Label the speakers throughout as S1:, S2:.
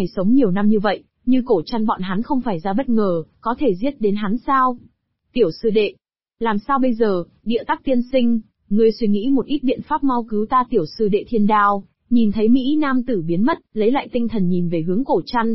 S1: sống nhiều năm như vậy, như Cổ Trăn bọn hắn không phải ra bất ngờ, có thể giết đến hắn sao? Tiểu sư đệ, làm sao bây giờ, Địa Tắc tiên sinh, ngươi suy nghĩ một ít biện pháp mau cứu ta tiểu sư đệ Thiên Đao. Nhìn thấy Mỹ nam tử biến mất, lấy lại tinh thần nhìn về hướng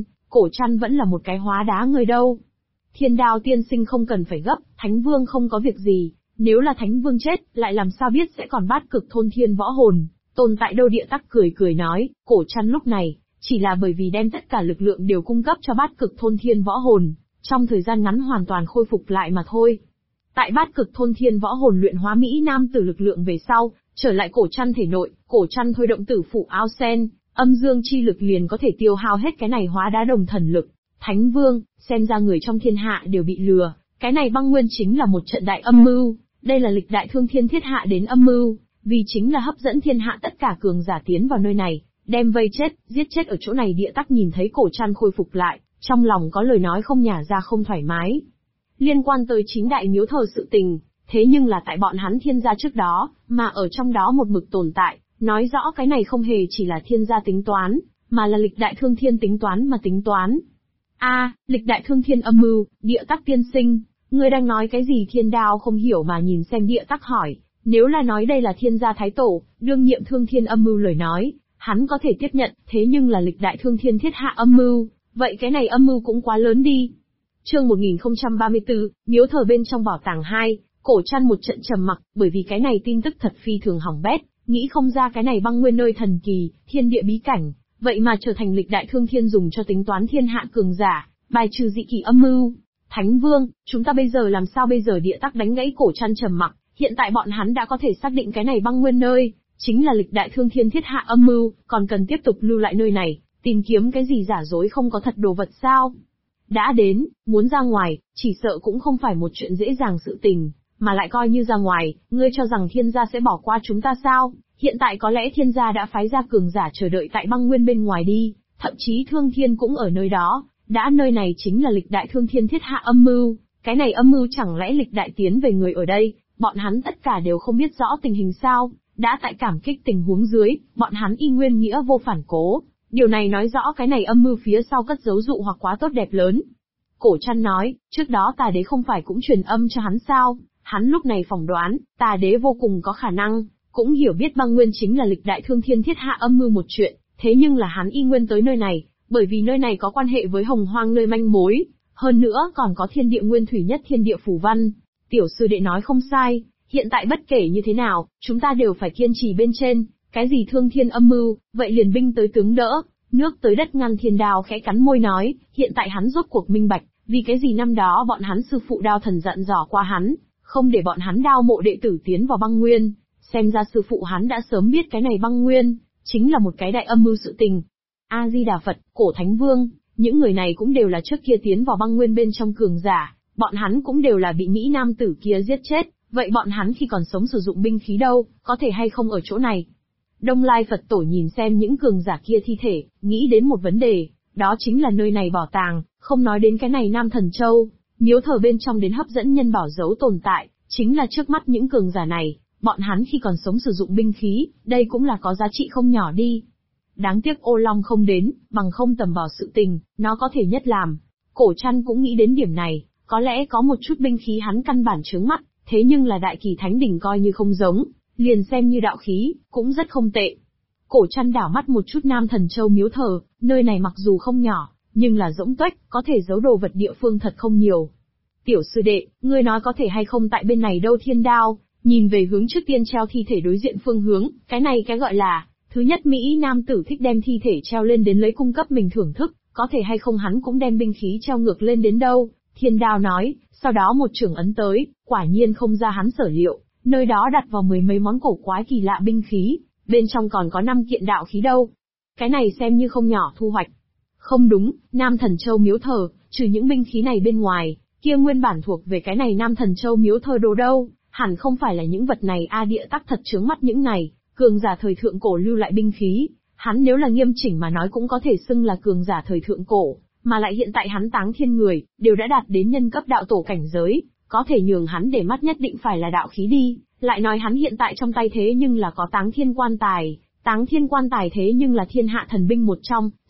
S1: Cổ Trăn vẫn là một cái hóa đá người đâu. Thiên Đao tiên sinh không cần phải gấp, Thánh Vương không có việc gì, nếu là Thánh Vương chết, lại làm sao biết sẽ còn Bát Cực thôn thiên võ hồn, tồn tại đâu. Địa Tắc cười cười nói, Cổ Trăn lúc này, chỉ là bởi vì đem tất cả lực lượng đều cung cấp cho Bát Cực thôn thiên võ hồn, trong thời gian ngắn hoàn toàn khôi phục lại mà thôi. Tại Bát Cực thôn thiên võ hồn luyện hóa Mỹ nam tử lực lượng về sau, trở lại Cổ Trăn thể nội, Cổ Trăn thôi động tử phụ ao sen, âm dương chi lực liền có thể tiêu hao hết cái này hóa đá đồng thần lực. Thánh Vương, xem ra người trong thiên hạ đều bị lừa, cái này băng nguyên chính là một trận đại âm mưu, đây là lịch đại thương thiên thiết hạ đến âm mưu, vì chính là hấp dẫn thiên hạ tất cả cường giả tiến vào nơi này, đem vây chết, giết chết ở chỗ này. Địa Tắc nhìn thấy Cổ Trăn khôi phục lại, trong lòng có lời nói không nhả ra không thoải mái. Liên quan tới 9 đại miếu thờ sự tình, thế nhưng là tại bọn hắn thiên gia trước đó, mà ở trong đó một mực tồn tại, nói rõ cái này không hề chỉ là thiên gia tính toán, mà là lịch đại thương thiên tính toán mà tính toán. Lịch đại thương thiên âm mưu, Địa Tắc tiên sinh, ngươi đang nói cái gì? Thiên Đao không hiểu mà nhìn xem Địa Tắc hỏi, nếu là nói đây là thiên gia thái tổ, đương nhiệm thương thiên âm mưu lời nói, hắn có thể tiếp nhận, thế nhưng là lịch đại thương thiên thiết hạ âm mưu, vậy cái này âm mưu cũng quá lớn đi. Chương 1034, miếu thờ bên trong bảo tàng 2, Cổ Trăn một trận trầm mặc, bởi vì cái này tin tức thật phi thường hỏng bét, nghĩ không ra cái này băng nguyên nơi thần kỳ, thiên địa bí cảnh, vậy mà trở thành lịch đại thương thiên dùng cho tính toán thiên hạ cường giả, bài trừ dị kỳ âm mưu. Thánh Vương, chúng ta bây giờ làm sao bây giờ? Địa Tắc đánh gãy Cổ Trăn trầm mặc, hiện tại bọn hắn đã có thể xác định cái này băng nguyên nơi chính là lịch đại thương thiên thiết hạ âm mưu, còn cần tiếp tục lưu lại nơi này, tìm kiếm cái gì giả dối không có thật đồ vật sao? Đã đến, muốn ra ngoài, chỉ sợ cũng không phải một chuyện dễ dàng sự tình, mà lại coi như ra ngoài, ngươi cho rằng thiên gia sẽ bỏ qua chúng ta sao? Hiện tại có lẽ thiên gia đã phái ra cường giả chờ đợi tại băng nguyên bên ngoài đi, thậm chí thương thiên cũng ở nơi đó, đã nơi này chính là lịch đại thương thiên thiết hạ âm mưu, cái này âm mưu chẳng lẽ lịch đại tiến về người ở đây, bọn hắn tất cả đều không biết rõ tình hình sao? Đã tại cảm kích tình huống dưới, bọn hắn y nguyên nghĩa vô phản cố. Điều này nói rõ cái này âm mưu phía sau cất giấu dụ hoặc quá tốt đẹp lớn. Cổ Trăn nói, trước đó Tà Đế không phải cũng truyền âm cho hắn sao? Hắn lúc này phỏng đoán, Tà Đế vô cùng có khả năng, cũng hiểu biết băng nguyên chính là lịch đại thương thiên thiết hạ âm mưu một chuyện, thế nhưng là hắn y nguyên tới nơi này, bởi vì nơi này có quan hệ với Hồng Hoang nơi manh mối, hơn nữa còn có thiên địa nguyên thủy nhất thiên địa phù văn. Tiểu sư đệ nói không sai, hiện tại bất kể như thế nào, chúng ta đều phải kiên trì bên trên, cái gì thương thiên âm mưu, vậy liền binh tới tướng đỡ, nước tới đất ngăn. Thiên Đao khẽ cắn môi nói, hiện tại hắn rốt cuộc minh bạch, vì cái gì năm đó bọn hắn sư phụ Đao Thần dặn dò qua hắn, không để bọn hắn Đao mộ đệ tử tiến vào băng nguyên, xem ra sư phụ hắn đã sớm biết cái này băng nguyên chính là một cái đại âm mưu sự tình. A Di Đà Phật, Cổ Thánh Vương, những người này cũng đều là trước kia tiến vào băng nguyên bên trong cường giả, bọn hắn cũng đều là bị Mỹ nam tử kia giết chết, vậy bọn hắn khi còn sống sử dụng binh khí đâu, có thể hay không ở chỗ này? Đông Lai Phật Tổ nhìn xem những cường giả kia thi thể, nghĩ đến một vấn đề, đó chính là nơi này bảo tàng, không nói đến cái này Nam Thần Châu, miếu thờ bên trong đến hấp dẫn nhân bảo dấu tồn tại, chính là trước mắt những cường giả này, bọn hắn khi còn sống sử dụng binh khí, đây cũng là có giá trị không nhỏ đi. Đáng tiếc Ô Long không đến, bằng không tầm bảo sự tình, nó có thể nhất làm. Cổ Trăn cũng nghĩ đến điểm này, có lẽ có một chút binh khí hắn căn bản chướng mắt, thế nhưng là Đại Kỳ Thánh Đỉnh coi như không giống, liền xem như đạo khí, cũng rất không tệ. Cổ Trăn đảo mắt một chút Nam Thần Châu miếu thờ, nơi này mặc dù không nhỏ, nhưng là rỗng tuếch, có thể giấu đồ vật địa phương thật không nhiều. Tiểu sư đệ, ngươi nói có thể hay không tại bên này đâu? Thiên Đao, nhìn về hướng trước tiên treo thi thể đối diện phương hướng, cái này cái gọi là, thứ nhất Mỹ nam tử thích đem thi thể treo lên đến lấy cung cấp mình thưởng thức, có thể hay không hắn cũng đem binh khí treo ngược lên đến đâu? Thiên Đao nói, sau đó một chưởng ấn tới, quả nhiên không ra hắn sở liệu, nơi đó đặt vào mười mấy món cổ quái kỳ lạ binh khí, bên trong còn có 5 kiện đạo khí đâu. Cái này xem như không nhỏ thu hoạch. Không đúng, Nam Thần Châu miếu thờ, trừ những binh khí này bên ngoài, kia nguyên bản thuộc về cái này Nam Thần Châu miếu thờ đồ đâu, hẳn không phải là những vật này. Địa Tắc thật chướng mắt những này, cường giả thời thượng cổ lưu lại binh khí, hắn nếu là nghiêm chỉnh mà nói cũng có thể xưng là cường giả thời thượng cổ, mà lại hiện tại hắn Táng Thiên người, đều đã đạt đến nhân cấp đạo tổ cảnh giới, có thể nhường hắn để mắt nhất định phải là đạo khí đi, lại nói hắn hiện tại trong tay thế nhưng là có Táng Thiên quan tài thế nhưng là thiên hạ thần binh một trong,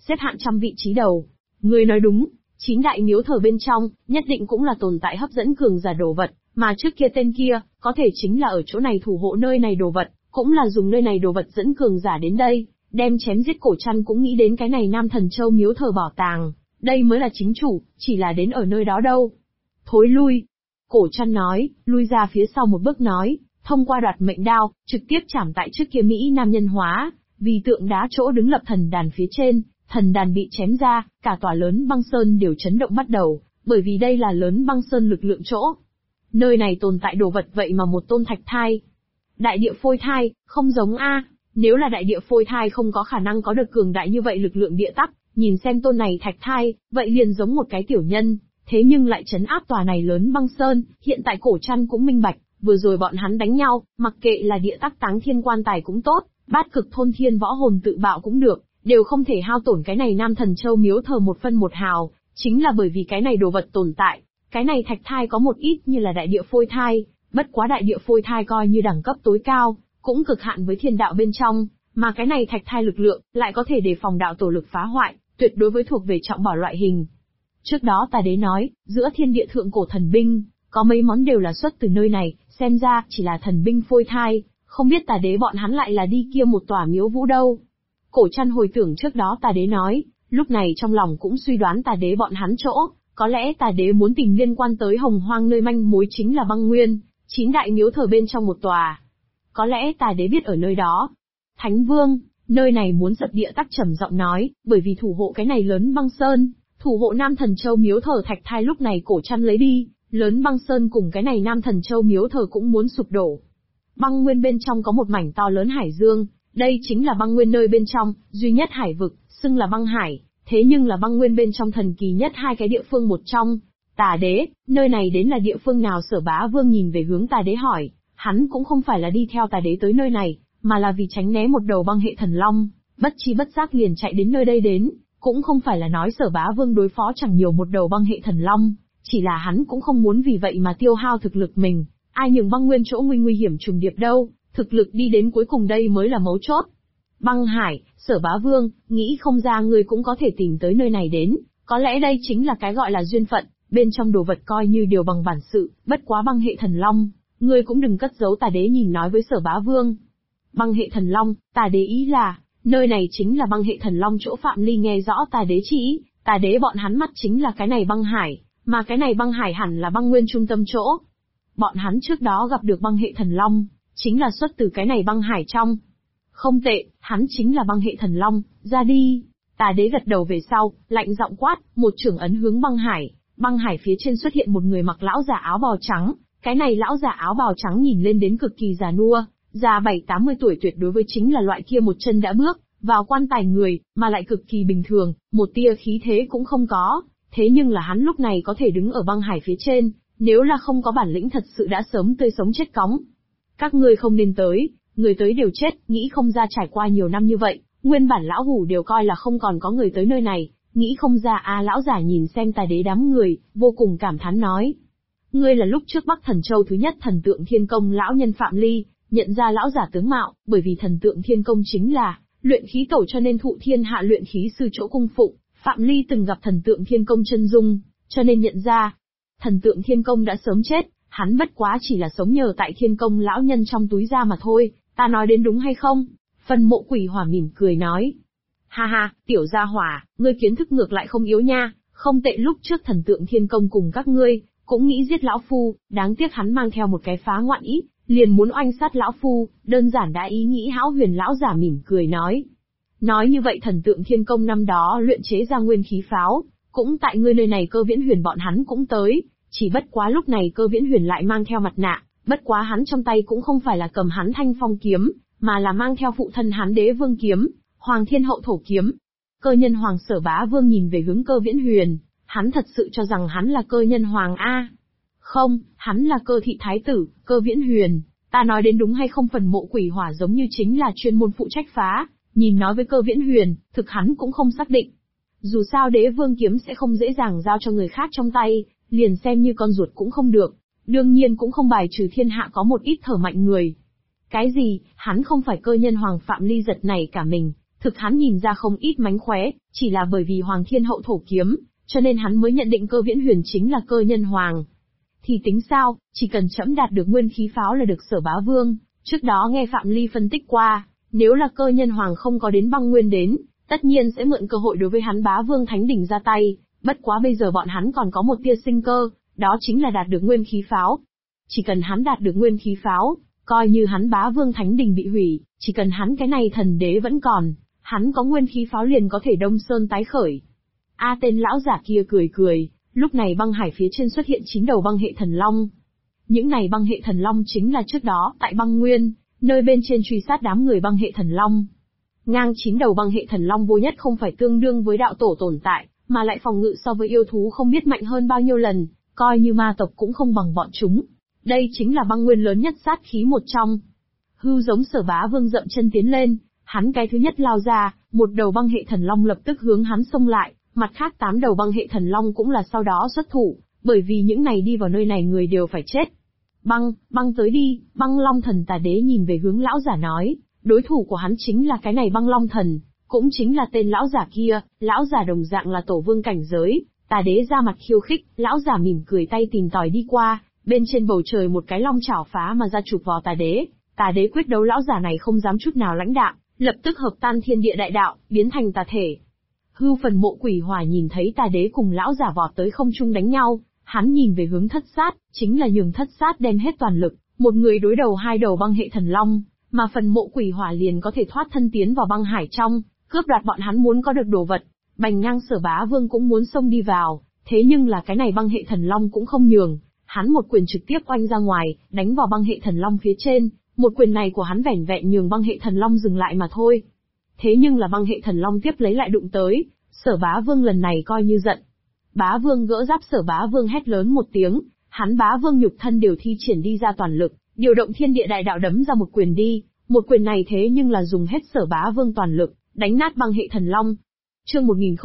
S1: xếp hạng trăm vị trí đầu. Ngươi nói đúng, 9 đại miếu thờ bên trong, nhất định cũng là tồn tại hấp dẫn cường giả đồ vật, mà trước kia tên kia, có thể chính là ở chỗ này thủ hộ nơi này đồ vật, cũng là dùng nơi này đồ vật dẫn cường giả đến đây, đem chém giết Cổ Trăn cũng nghĩ đến cái này Nam Thần Châu miếu thờ bảo tàng, đây mới là chính chủ, chỉ là đến ở nơi đó đâu. Thối lui. Cổ Trăn nói, lui ra phía sau một bước nói, thông qua đoạt mệnh đao, trực tiếp chảm tại trước kia Mỹ Nam nhân hóa, vì tượng đá chỗ đứng lập thần đàn phía trên, thần đàn bị chém ra, cả tòa lớn băng sơn đều chấn động bắt đầu, bởi vì đây là lớn băng sơn lực lượng chỗ. Nơi này tồn tại đồ vật vậy mà một tôn thạch thai. Đại địa phôi thai, không giống a, nếu là đại địa phôi thai không có khả năng có được cường đại như vậy lực lượng địa tắc, nhìn xem tôn này thạch thai, vậy liền giống một cái tiểu nhân, thế nhưng lại chấn áp tòa này lớn băng sơn, hiện tại Cổ Trăn cũng minh bạch, vừa rồi bọn hắn đánh nhau, mặc kệ là địa tắc táng thiên quan tài cũng tốt, bát cực thôn thiên võ hồn tự bạo cũng được, đều không thể hao tổn cái này Nam Thần Châu miếu thờ một phân một hào, chính là bởi vì cái này đồ vật tồn tại, cái này thạch thai có một ít như là đại địa phôi thai, bất quá đại địa phôi thai coi như đẳng cấp tối cao, cũng cực hạn với thiên đạo bên trong, mà cái này thạch thai lực lượng, lại có thể đề phòng đạo tổ lực phá hoại, tuyệt đối với thuộc về trọng bảo loại hình. Trước đó Tà Đế nói, giữa thiên địa thượng cổ thần binh, có mấy món đều là xuất từ nơi này, xem ra chỉ là thần binh phôi thai, không biết Tà Đế bọn hắn lại là đi kia một tòa miếu vũ đâu. Cổ Trăn hồi tưởng trước đó Tà Đế nói, lúc này trong lòng cũng suy đoán Tà Đế bọn hắn chỗ, có lẽ Tà Đế muốn tìm liên quan tới Hồng Hoang nơi manh mối chính là băng nguyên, 9 đại miếu thờ bên trong một tòa. Có lẽ Tà Đế biết ở nơi đó. Thánh Vương, nơi này muốn sập địa tắc trầm giọng nói, bởi vì thủ hộ cái này lớn băng sơn, thủ hộ Nam Thần Châu miếu thờ thạch thai lúc này Cổ Trăn lấy đi, lớn băng sơn cùng cái này Nam Thần Châu miếu thờ cũng muốn sụp đổ. Băng nguyên bên trong có một mảnh to lớn hải dương, đây chính là băng nguyên nơi bên trong, duy nhất hải vực, xưng là băng hải, thế nhưng là băng nguyên bên trong thần kỳ nhất hai cái địa phương một trong. Tà Đế, nơi này đến là địa phương nào? Sở Bá Vương nhìn về hướng Tà Đế hỏi, hắn cũng không phải là đi theo Tà Đế tới nơi này, mà là vì tránh né một đầu băng hệ thần long, bất chi bất giác liền chạy đến nơi đây đến, cũng không phải là nói Sở Bá Vương đối phó chẳng nhiều một đầu băng hệ thần long, chỉ là hắn cũng không muốn vì vậy mà tiêu hao thực lực mình, ai nhường băng nguyên chỗ nguy hiểm trùng điệp đâu, thực lực đi đến cuối cùng đây mới là mấu chốt. Băng hải, Sở Bá Vương, nghĩ không ra ngươi cũng có thể tìm tới nơi này đến, có lẽ đây chính là cái gọi là duyên phận, bên trong đồ vật coi như điều bằng bản sự, bất quá băng hệ thần long, ngươi cũng đừng cất giấu. Tà Đế nhìn nói với Sở Bá Vương. Băng hệ thần long, Tà Đế ý là, nơi này chính là băng hệ thần long chỗ Phạm Ly nghe rõ Tà Đế chỉ, Tà Đế bọn hắn mắt chính là cái này băng hải, mà cái này băng hải hẳn là băng nguyên trung tâm chỗ. Bọn hắn trước đó gặp được băng hệ thần long, chính là xuất từ cái này băng hải trong. Không tệ, hắn chính là băng hệ thần long, ra đi. Tà Đế gật đầu về sau, lạnh giọng quát, một chưởng ấn hướng băng hải phía trên xuất hiện một người mặc lão giả áo bào trắng, cái này lão giả áo bào trắng nhìn lên đến cực kỳ già nua, già 7-80 tuổi, tuyệt đối với chính là loại kia một chân đã bước vào quan tài người, mà lại cực kỳ bình thường, một tia khí thế cũng không có, thế nhưng là hắn lúc này có thể đứng ở băng hải phía trên, nếu là không có bản lĩnh thật sự đã sớm tươi sống chết cóng. Các ngươi không nên tới, người tới đều chết, nghĩ không ra trải qua nhiều năm như vậy, nguyên bản lão hủ đều coi là không còn có người tới nơi này, nghĩ không ra lão giả nhìn xem Tà Đế đám người, vô cùng cảm thán nói. Ngươi là lúc trước Bắc Thần Châu thứ nhất Thần Tượng Thiên Công lão nhân Phạm Ly, nhận ra lão giả tướng mạo, bởi vì Thần Tượng Thiên Công chính là luyện khí tổ cho nên thụ thiên hạ luyện khí sư chỗ cung phụng, Phạm Ly từng gặp Thần Tượng Thiên Công chân dung, cho nên nhận ra. Thần Tượng Thiên Công đã sớm chết, hắn bất quá chỉ là sống nhờ tại Thiên Công lão nhân trong túi ra mà thôi, ta nói đến đúng hay không? Phần Mộ Quỷ Hỏa mỉm cười nói. Ha ha, tiểu gia hỏa, ngươi kiến thức ngược lại không yếu nha, không tệ, lúc trước Thần Tượng Thiên Công cùng các ngươi, cũng nghĩ giết lão phu, đáng tiếc hắn mang theo một cái phá ngoạn ý, liền muốn oanh sát lão phu, đơn giản đã ý nghĩ hão huyền. Lão giả mỉm cười nói. Nói như vậy Thần Tượng Thiên Công năm đó luyện chế ra nguyên khí pháo, cũng tại ngươi nơi này Cơ Viễn Huyền bọn hắn cũng tới, chỉ bất quá lúc này Cơ Viễn Huyền lại mang theo mặt nạ, bất quá hắn trong tay cũng không phải là cầm hắn Thanh Phong kiếm, mà là mang theo phụ thân hắn Đế Vương kiếm, Hoàng Thiên Hậu Thổ kiếm. Cơ Nhân Hoàng Sở Bá Vương nhìn về hướng Cơ Viễn Huyền, hắn thật sự cho rằng hắn là Cơ Nhân Hoàng a? Không, hắn là Cơ Thị Thái Tử, Cơ Viễn Huyền, ta nói đến đúng hay không? Phần Mộ Quỷ Hỏa giống như chính là chuyên môn phụ trách phá, nhìn nói với Cơ Viễn Huyền, thực hắn cũng không xác định. Dù sao Đế Vương kiếm sẽ không dễ dàng giao cho người khác trong tay, liền xem như con ruột cũng không được, đương nhiên cũng không bài trừ thiên hạ có một ít thở mạnh người. Cái gì? Hắn không phải Cơ Nhân Hoàng? Phạm Ly giật nảy cả mình, Thực hắn nhìn ra không ít mánh khóe, chỉ là bởi vì Hoàng Thiên Hậu thổ kiếm, cho nên hắn mới nhận định Cơ Viễn Huyền chính là Cơ Nhân Hoàng. Thì tính sao, chỉ cần trẫm đạt được nguyên khí pháo là được Sở Bá Vương, trước đó nghe Phạm Ly phân tích qua, nếu là Cơ Nhân Hoàng không có đến băng nguyên đến, tất nhiên sẽ mượn cơ hội đối với hắn Bá Vương Thánh Đỉnh ra tay, bất quá bây giờ bọn hắn còn có một tia sinh cơ, đó chính là đạt được nguyên khí pháo. Chỉ cần hắn đạt được nguyên khí pháo, coi như hắn Bá Vương Thánh Đỉnh bị hủy, chỉ cần hắn cái này thần đế vẫn còn, hắn có nguyên khí pháo liền có thể Đông Sơn tái khởi. Tên lão giả kia cười cười, lúc này băng hải phía trên xuất hiện 9 đầu băng hệ thần long. Những này băng hệ thần long chính là trước đó tại băng nguyên, nơi bên trên truy sát đám người băng hệ thần long. Ngang 9 đầu băng hệ thần long vô nhất không phải tương đương với đạo tổ tồn tại, mà lại phòng ngự so với yêu thú không biết mạnh hơn bao nhiêu lần, coi như ma tộc cũng không bằng bọn chúng. Đây chính là băng nguyên lớn nhất sát khí một trong. Hư giống Sở Bá Vương dậm chân tiến lên, hắn cái thứ nhất lao ra, một đầu băng hệ thần long lập tức hướng hắn xông lại, mặt khác 8 đầu băng hệ thần long cũng là sau đó xuất thủ, bởi vì những này đi vào nơi này người đều phải chết. Băng tới đi, băng long thần Tà Đế nhìn về hướng lão giả nói, đối thủ của hắn chính là cái này băng long thần, cũng chính là tên lão giả kia, lão giả đồng dạng là tổ vương cảnh giới. Tà Đế ra mặt khiêu khích, lão giả mỉm cười tay tìm tòi đi qua, bên trên bầu trời một cái long chảo phá mà ra chụp vào Tà Đế. Tà Đế quyết đấu lão giả này không dám chút nào lãnh đạm, lập tức hợp tan thiên địa đại đạo, biến thành tà thể. Hưu Phần Mộ Quỷ Hỏa nhìn thấy Tà Đế cùng lão giả vọt tới không trung đánh nhau, hắn nhìn về hướng Thất Sát, chính là nhường Thất Sát đem hết toàn lực, một người đối đầu 2 đầu băng hệ thần long, mà Phần Mộ Quỷ Hỏa liền có thể thoát thân tiến vào băng hải trong, cướp đoạt bọn hắn muốn có được đồ vật. Bành ngang Sở Bá Vương cũng muốn xông đi vào, thế nhưng là cái này băng hệ thần long cũng không nhường, hắn một quyền trực tiếp oanh ra ngoài, đánh vào băng hệ thần long phía trên, một quyền này của hắn vẻn vẹn nhường băng hệ thần long dừng lại mà thôi. Thế nhưng là băng hệ thần long tiếp lấy lại đụng tới, Sở Bá Vương lần này coi như giận. Bá Vương gỡ giáp Sở Bá Vương hét lớn một tiếng, hắn Bá Vương nhục thân đều thi triển đi ra toàn lực, điều động thiên địa đại đạo đấm ra một quyền đi, một quyền này thế nhưng là dùng hết Sở Bá Vương toàn lực, đánh nát băng hệ thần long. Chương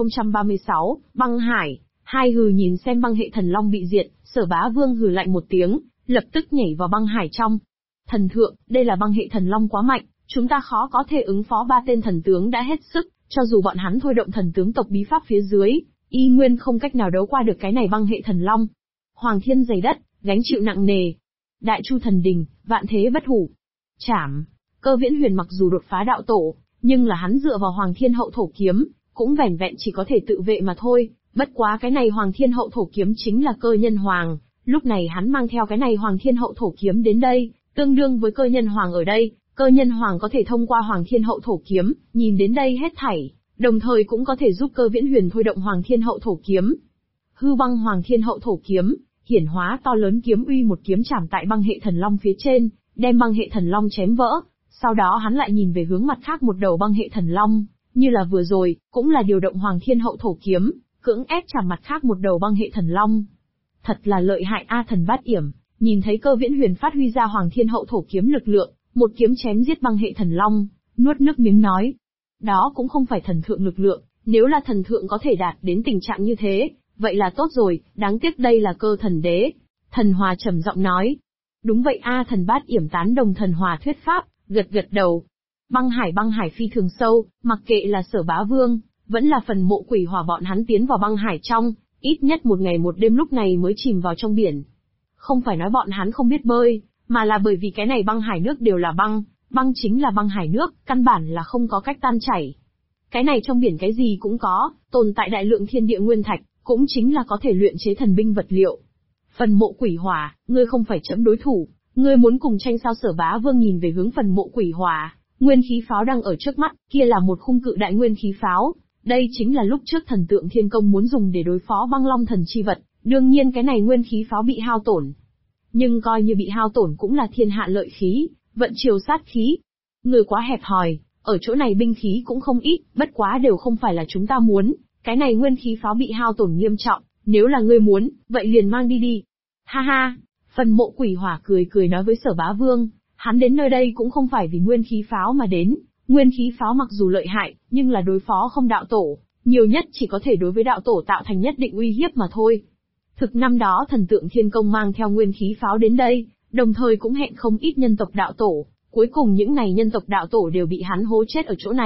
S1: 1036, băng hải, hai hừ nhìn xem băng hệ thần long bị diệt, Sở Bá Vương hừ lạnh một tiếng, lập tức nhảy vào băng hải trong. Thần thượng, đây là băng hệ thần long quá mạnh, chúng ta khó có thể ứng phó 3 tên thần tướng đã hết sức, cho dù bọn hắn thôi động thần tướng tộc bí pháp phía dưới, y nguyên không cách nào đấu qua được cái này băng hệ thần long. Hoàng thiên dày đất, gánh chịu nặng nề. Đại Chu thần đình, vạn thế bất hủ. Chảm, Cơ Viễn Huyền mặc dù đột phá đạo tổ, nhưng là hắn dựa vào Hoàng Thiên Hậu thổ kiếm, cũng vẻn vẹn chỉ có thể tự vệ mà thôi, bất quá cái này Hoàng Thiên Hậu thổ kiếm chính là Cơ Nhân Hoàng, lúc này hắn mang theo cái này Hoàng Thiên Hậu thổ kiếm đến đây, tương đương với Cơ Nhân Hoàng ở đây, Cơ Nhân Hoàng có thể thông qua Hoàng Thiên Hậu thổ kiếm, nhìn đến đây hết thảy, đồng thời cũng có thể giúp Cơ Viễn Huyền thôi động Hoàng Thiên Hậu thổ kiếm. Hư băng Hoàng Thiên Hậu thổ kiếm, hiển hóa to lớn kiếm uy một kiếm chạm tại băng hệ thần long phía trên, đem băng hệ thần long chém vỡ. Sau đó hắn lại nhìn về hướng mặt khác một đầu băng hệ thần long, như là vừa rồi, cũng là điều động Hoàng Thiên Hậu thổ kiếm, cưỡng ép chạm mặt khác một đầu băng hệ thần long. Thật là lợi hại a Thần Bát Yểm, nhìn thấy Cơ Viễn Huyền phát huy ra Hoàng Thiên Hậu thổ kiếm lực lượng, một kiếm chém giết băng hệ thần long, nuốt nước miếng nói. Đó cũng không phải thần thượng lực lượng, nếu là thần thượng có thể đạt đến tình trạng như thế, vậy là tốt rồi, đáng tiếc đây là Cơ thần đế. Thần Hòa trầm giọng nói. Đúng vậy a Thần Bát Yểm tán đồng Thần Hòa thuyết pháp, gật gật đầu. Băng hải phi thường sâu, mặc kệ là Sở Bá Vương, vẫn là Phần Mộ Quỷ Hỏa bọn hắn tiến vào băng hải trong, ít nhất một ngày một đêm lúc này mới chìm vào trong biển. Không phải nói bọn hắn không biết bơi, mà là bởi vì cái này băng hải nước đều là băng, băng chính là băng hải nước, căn bản là không có cách tan chảy. Cái này trong biển cái gì cũng có, tồn tại đại lượng thiên địa nguyên thạch, cũng chính là có thể luyện chế thần binh vật liệu. Phần Mộ Quỷ Hỏa, ngươi không phải chấm đối thủ, ngươi muốn cùng tranh sao? Sở Bá Vương nhìn về hướng Phần Mộ Quỷ Hỏa, nguyên khí pháo đang ở trước mắt, kia là một khung cự đại nguyên khí pháo. Đây chính là lúc trước thần tượng Thiên Công muốn dùng để đối phó băng long thần chi vật, đương nhiên cái này nguyên khí pháo bị hao tổn. Nhưng coi như bị hao tổn cũng là thiên hạ lợi khí, vận chiều sát khí. Người quá hẹp hòi, ở chỗ này binh khí cũng không ít, bất quá đều không phải là chúng ta muốn, cái này nguyên khí pháo bị hao tổn nghiêm trọng, nếu là ngươi muốn, vậy liền mang đi đi. Ha ha, Phần Mộ Quỷ Hỏa cười cười nói với Sở Bá Vương, hắn đến nơi đây cũng không phải vì nguyên khí pháo mà đến, nguyên khí pháo mặc dù lợi hại, nhưng là đối phó không đạo tổ, nhiều nhất chỉ có thể đối với đạo tổ tạo thành nhất định uy hiếp mà thôi. Thực năm đó thần tượng Thiên Công mang theo nguyên khí pháo đến đây, đồng thời cũng hẹn không ít nhân tộc đạo tổ, cuối cùng những này nhân tộc đạo tổ đều bị hắn hố chết ở chỗ này,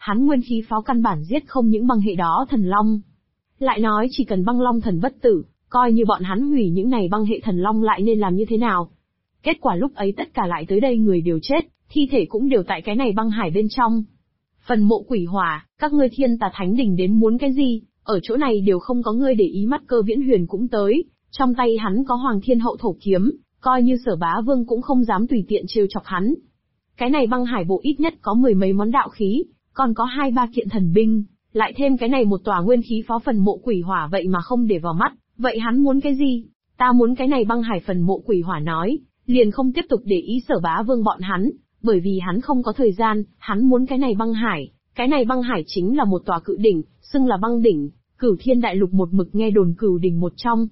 S1: hắn nguyên khí pháo căn bản giết không những băng hệ đó thần long. Lại nói chỉ cần băng long thần bất tử, coi như bọn hắn hủy những này băng hệ thần long lại nên làm như thế nào? Kết quả lúc ấy tất cả lại tới đây người đều chết, thi thể cũng đều tại cái này băng hải bên trong. Phần mộ quỷ hỏa, các ngươi thiên tà thánh đình đến muốn cái gì, ở chỗ này đều không có ngươi để ý. Mắt Cơ Viễn Huyền cũng tới, trong tay hắn có Hoàng Thiên Hậu Thổ kiếm, coi như Sở Bá Vương cũng không dám tùy tiện trêu chọc hắn. Cái này băng hải bộ ít nhất có 10 mấy món đạo khí, còn có 2-3 kiện thần binh, lại thêm cái này một tòa nguyên khí pháo phần mộ quỷ hỏa, vậy mà không để vào mắt. Vậy hắn muốn cái gì? Ta muốn cái này băng hải phần mộ quỷ hỏa nói, liền không tiếp tục để ý Sở Bá Vương bọn hắn, bởi vì hắn không có thời gian, hắn muốn cái này băng hải. Cái này băng hải chính là một tòa cự đỉnh, xưng là băng đỉnh, Cửu Thiên Đại Lục một mực nghe đồn cửu đỉnh một trong.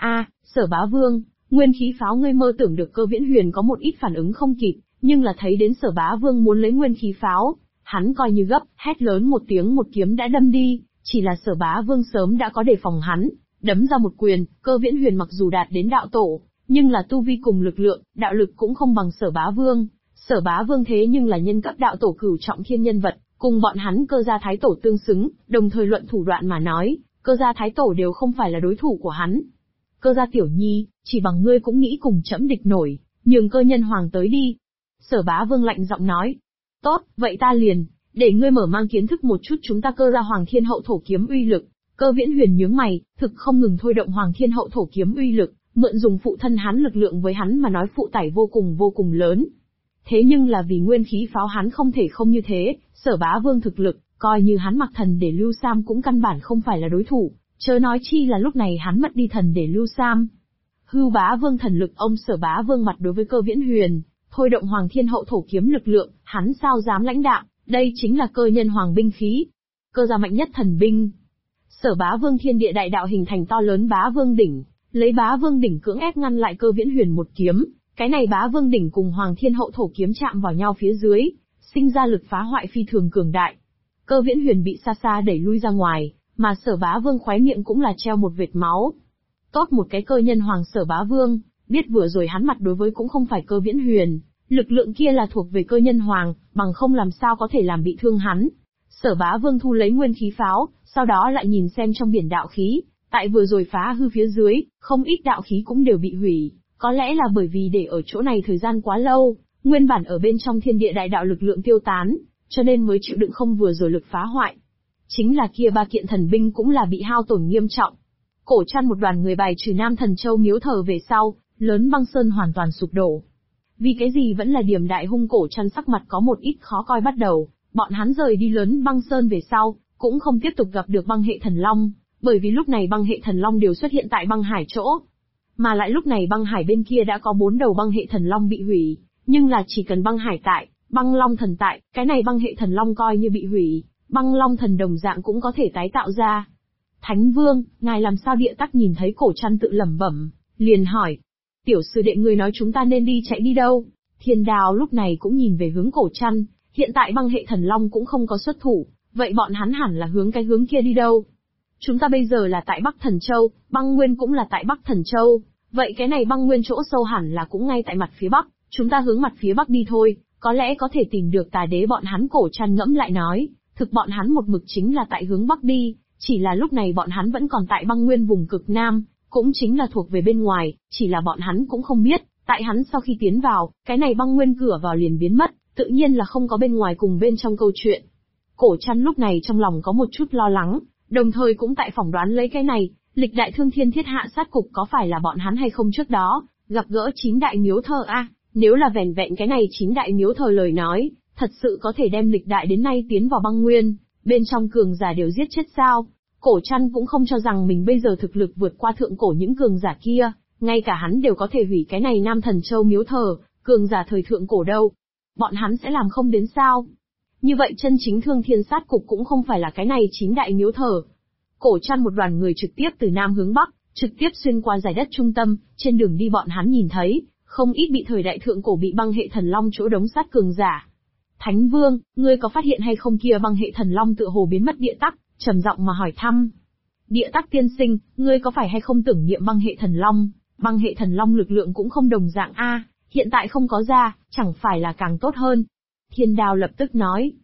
S1: Sở Bá Vương, nguyên khí pháo ngươi mơ tưởng được. Cơ Viễn Huyền có một ít phản ứng không kịp, nhưng là thấy đến Sở Bá Vương muốn lấy nguyên khí pháo, hắn coi như gấp, hét lớn một tiếng, một kiếm đã đâm đi, chỉ là Sở Bá Vương sớm đã có đề phòng hắn, đấm ra một quyền. Cơ Viễn Huyền mặc dù đạt đến đạo tổ, nhưng là tu vi cùng lực lượng, đạo lực cũng không bằng Sở Bá Vương. Sở Bá Vương thế nhưng là nhân cấp đạo tổ cửu trọng thiên nhân vật, cùng bọn hắn Cơ gia thái tổ tương xứng, đồng thời luận thủ đoạn mà nói, Cơ gia thái tổ đều không phải là đối thủ của hắn. Cơ gia tiểu nhi, chỉ bằng ngươi cũng nghĩ cùng trẫm địch nổi, nhường Cơ Nhân Hoàng tới đi. Sở Bá Vương lạnh giọng nói. Tốt, vậy ta liền, để ngươi mở mang kiến thức một chút chúng ta Cơ gia Hoàng Thiên Hậu Thổ kiếm uy lực. Cơ Viễn Huyền nhướng mày, thực không ngừng thôi động Hoàng Thiên Hậu Thổ kiếm uy lực, mượn dùng phụ thân hắn lực lượng với hắn mà nói phụ tải vô cùng lớn. Thế nhưng là vì nguyên khí pháo hắn không thể không như thế, Sở Bá Vương thực lực, coi như hắn mặc thần để lưu sam cũng căn bản không phải là đối thủ, chớ nói chi là lúc này hắn mất đi thần để lưu sam. Hưu Bá Vương thần lực, ông Sở Bá Vương mặt đối với Cơ Viễn Huyền, thôi động Hoàng Thiên Hậu Thổ kiếm lực lượng, hắn sao dám lãnh đạm, đây chính là Cơ Nhân Hoàng binh khí. Cơ gia mạnh nhất thần binh. Sở Bá Vương thiên địa đại đạo hình thành to lớn Bá Vương đỉnh, lấy Bá Vương đỉnh cưỡng ép ngăn lại Cơ Viễn Huyền một kiếm. Cái này Bá Vương đỉnh cùng Hoàng Thiên Hậu Thổ kiếm chạm vào nhau phía dưới, sinh ra lực phá hoại phi thường cường đại. Cơ Viễn Huyền bị xa xa đẩy lui ra ngoài, mà Sở Bá Vương khóe miệng cũng là treo một vệt máu. Tốt một cái Cơ Nhân Hoàng Sở Bá Vương, biết vừa rồi hắn mặt đối với cũng không phải Cơ Viễn Huyền, lực lượng kia là thuộc về Cơ Nhân Hoàng, bằng không làm sao có thể làm bị thương hắn. Sở Bá Vương thu lấy nguyên khí pháo, sau đó lại nhìn xem trong biển đạo khí, tại vừa rồi phá hư phía dưới, không ít đạo khí cũng đều bị hủy. Có lẽ là bởi vì để ở chỗ này thời gian quá lâu, nguyên bản ở bên trong thiên địa đại đạo lực lượng tiêu tán, cho nên mới chịu đựng không vừa rồi lực phá hoại. Chính là kia 3 kiện thần binh cũng là bị hao tổn nghiêm trọng. Cổ Trăn một đoàn người bài trừ Nam Thần Châu miếu thờ về sau, lớn băng sơn hoàn toàn sụp đổ. Vì cái gì vẫn là Điềm Đại Hung. Cổ Trăn sắc mặt có một ít khó coi bắt đầu, bọn hắn rời đi lớn băng sơn về sau, cũng không tiếp tục gặp được băng hệ thần long, bởi vì lúc này băng hệ thần long đều xuất hiện tại băng hải chỗ. Mà lại lúc này băng hải bên kia đã có 4 đầu băng hệ thần long bị hủy, nhưng là chỉ cần băng hải tại, băng long thần tại, cái này băng hệ thần long coi như bị hủy, băng long thần đồng dạng cũng có thể tái tạo ra. Thánh Vương, ngài làm sao? Địa Tắc nhìn thấy Cổ Trăn tự lẩm bẩm, liền hỏi. Tiểu sư đệ, ngươi nói chúng ta nên đi chạy đi đâu? Thiên Đào lúc này cũng nhìn về hướng Cổ Trăn, hiện tại băng hệ thần long cũng không có xuất thủ, vậy bọn hắn hẳn là hướng cái hướng kia đi đâu? Chúng ta bây giờ là tại Bắc Thần Châu, băng nguyên cũng là tại Bắc Thần Châu, vậy cái này băng nguyên chỗ sâu hẳn là cũng ngay tại mặt phía Bắc, chúng ta hướng mặt phía Bắc đi thôi, có lẽ có thể tìm được Tà Đế bọn hắn. Cổ Trăn ngẫm lại nói, thực bọn hắn một mực chính là tại hướng Bắc đi, chỉ là lúc này bọn hắn vẫn còn tại băng nguyên vùng cực Nam, cũng chính là thuộc về bên ngoài, chỉ là bọn hắn cũng không biết, tại hắn sau khi tiến vào, cái này băng nguyên cửa vào liền biến mất, tự nhiên là không có bên ngoài cùng bên trong câu chuyện. Cổ Trăn lúc này trong lòng có một chút lo lắng, đồng thời cũng tại phỏng đoán lấy cái này, lịch đại thương thiên thiết hạ sát cục có phải là bọn hắn hay không trước đó, gặp gỡ 9 đại miếu thờ a? Nếu là vẻn vẹn cái này 9 đại miếu thờ lời nói, thật sự có thể đem lịch đại đến nay tiến vào băng nguyên, bên trong cường giả đều giết chết sao? Cổ Trăn cũng không cho rằng mình bây giờ thực lực vượt qua thượng cổ những cường giả kia, ngay cả hắn đều có thể hủy cái này Nam Thần Châu miếu thờ, cường giả thời thượng cổ đâu. Bọn hắn sẽ làm không đến sao? Như vậy chân chính thương thiên sát cục cũng không phải là cái này 9 đại miếu thờ. Cổ Trăn một đoàn người trực tiếp từ Nam hướng Bắc, trực tiếp xuyên qua dải đất trung tâm, trên đường đi bọn hắn nhìn thấy, không ít bị thời đại thượng cổ bị băng hệ thần long chỗ đống sát cường giả. Thánh Vương, ngươi có phát hiện hay không kia băng hệ thần long tựa hồ biến mất? Địa Tắc trầm giọng mà hỏi thăm. Địa Tắc tiên sinh, ngươi có phải hay không tưởng niệm băng hệ thần long? Băng hệ thần long lực lượng cũng không đồng dạng a, hiện tại không có ra, chẳng phải là càng tốt hơn? Thiên Đao lập tức nói.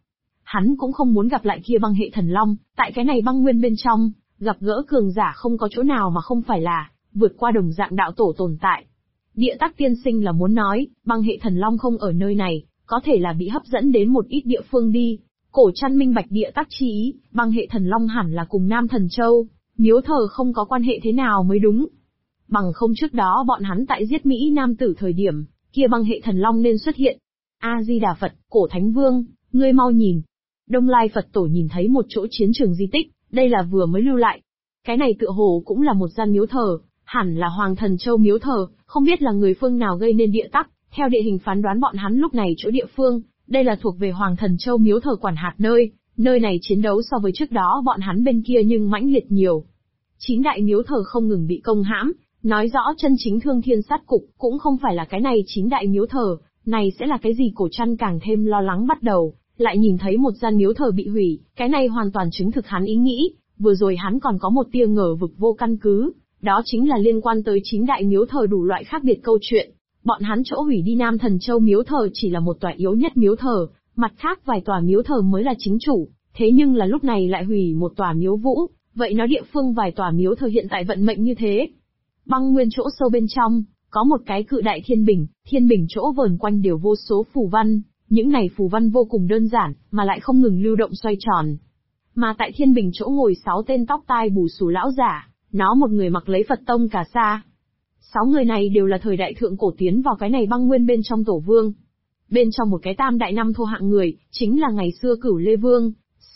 S1: hắn cũng không muốn gặp lại kia băng hệ thần long, tại cái này băng nguyên bên trong, gặp gỡ cường giả không có chỗ nào mà không phải là vượt qua đồng dạng đạo tổ tồn tại. Địa Tắc tiên sinh là muốn nói, băng hệ thần long không ở nơi này, có thể là bị hấp dẫn đến một ít địa phương đi. Cổ Trăn minh bạch Địa Tắc chi ý, băng hệ thần long hẳn là cùng Nam Thần Châu, miếu thờ không có quan hệ thế nào mới đúng. Bằng không trước đó bọn hắn tại giết Mỹ Nam tử thời điểm, kia băng hệ thần long nên xuất hiện. A-di-đà Phật, Cổ Thánh Vương, ngươi mau nhìn. Đông Lai Phật Tổ nhìn thấy một chỗ chiến trường di tích, đây là vừa mới lưu lại. Cái này tựa hồ cũng là một gian miếu thờ, hẳn là Hoàng Thần Châu miếu thờ, không biết là người phương nào gây nên địa tắc, theo địa hình phán đoán bọn hắn lúc này chỗ địa phương, đây là thuộc về Hoàng Thần Châu miếu thờ quản hạt nơi này chiến đấu so với trước đó bọn hắn bên kia nhưng mãnh liệt nhiều. 9 đại miếu thờ không ngừng bị công hãm, nói rõ chân chính Thương Thiên Sát Cục cũng không phải là cái này 9 đại miếu thờ, này sẽ là cái gì Cổ Trăn càng thêm lo lắng bắt đầu, lại nhìn thấy một gian miếu thờ bị hủy, cái này hoàn toàn chứng thực hắn ý nghĩ, vừa rồi hắn còn có một tia ngờ vực vô căn cứ, đó chính là liên quan tới 9 đại miếu thờ đủ loại khác biệt câu chuyện. Bọn hắn chỗ hủy đi Nam Thần Châu miếu thờ chỉ là một tòa yếu nhất miếu thờ, mặt khác vài tòa miếu thờ mới là chính chủ, thế nhưng là lúc này lại hủy một tòa miếu vũ, vậy nó địa phương vài tòa miếu thờ hiện tại vận mệnh như thế. Băng nguyên chỗ sâu bên trong, có một cái cự đại thiên bình chỗ vờn quanh đều vô số phù văn, những này phù văn vô cùng đơn giản, mà lại không ngừng lưu động xoay tròn. Mà tại thiên bình chỗ ngồi 6 tên tóc tai bù xù lão giả, nó một người mặc lấy Phật tông cà sa. 6 người này đều là thời đại thượng cổ tiến vào cái này băng nguyên bên trong tổ vương. Bên trong một cái tam đại năm thô hạng người, chính là ngày xưa Cửu Lê Vương,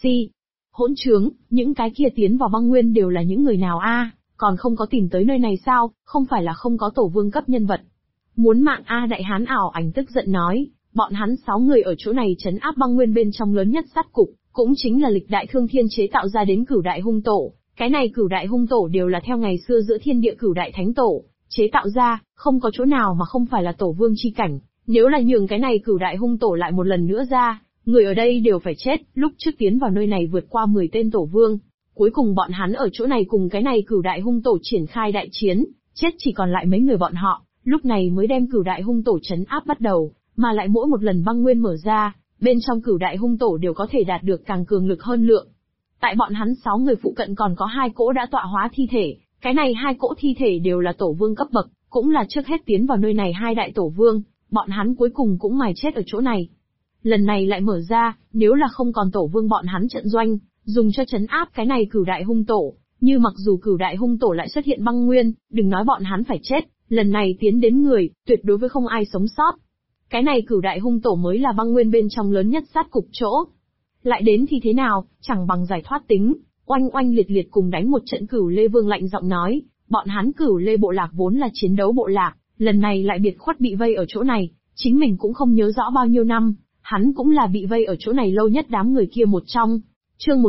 S1: hỗn trướng, những cái kia tiến vào băng nguyên đều là những người nào a? Còn không có tìm tới nơi này sao, không phải là không có tổ vương cấp nhân vật. Muốn mạng a đại hán ảo ảnh tức giận nói, bọn hắn 6 người ở chỗ này trấn áp băng nguyên bên trong lớn nhất sát cục, cũng chính là lịch đại thương thiên chế tạo ra đến cửu đại hung tổ. Cái này cửu đại hung tổ đều là theo ngày xưa giữa thiên địa cửu đại thánh tổ, chế tạo ra, không có chỗ nào mà không phải là tổ vương chi cảnh. Nếu là nhường cái này cửu đại hung tổ lại một lần nữa ra, người ở đây đều phải chết. Lúc trước tiến vào nơi này vượt qua 10 tên tổ vương, cuối cùng bọn hắn ở chỗ này cùng cái này cửu đại hung tổ triển khai đại chiến, chết chỉ còn lại mấy người bọn họ, lúc này mới đem cửu đại hung tổ trấn áp bắt đầu, mà lại mỗi một lần băng nguyên mở ra, bên trong cửu đại hung tổ đều có thể đạt được càng cường lực hơn lượng. Tại bọn hắn 6 người phụ cận còn có 2 cỗ đã tọa hóa thi thể, cái này 2 cỗ thi thể đều là tổ vương cấp bậc, cũng là trước hết tiến vào nơi này 2 đại tổ vương, bọn hắn cuối cùng cũng mài chết ở chỗ này. Lần này lại mở ra, nếu là không còn tổ vương bọn hắn trận doanh, dùng cho trấn áp cái này cửu đại hung tổ, như mặc dù cửu đại hung tổ lại xuất hiện băng nguyên, đừng nói bọn hắn phải chết, lần này tiến đến người, tuyệt đối với không ai sống sót. Cái này cửu đại hung tổ mới là băng nguyên bên trong lớn nhất sát cục chỗ. Lại đến thì thế nào, chẳng bằng giải thoát tính, oanh oanh liệt liệt cùng đánh một trận. Cửu Lê Vương lạnh giọng nói, bọn hắn Cửu Lê bộ lạc vốn là chiến đấu bộ lạc, lần này lại biệt khuất bị vây ở chỗ này, chính mình cũng không nhớ rõ bao nhiêu năm, hắn cũng là bị vây ở chỗ này lâu nhất đám người kia một trong. Chương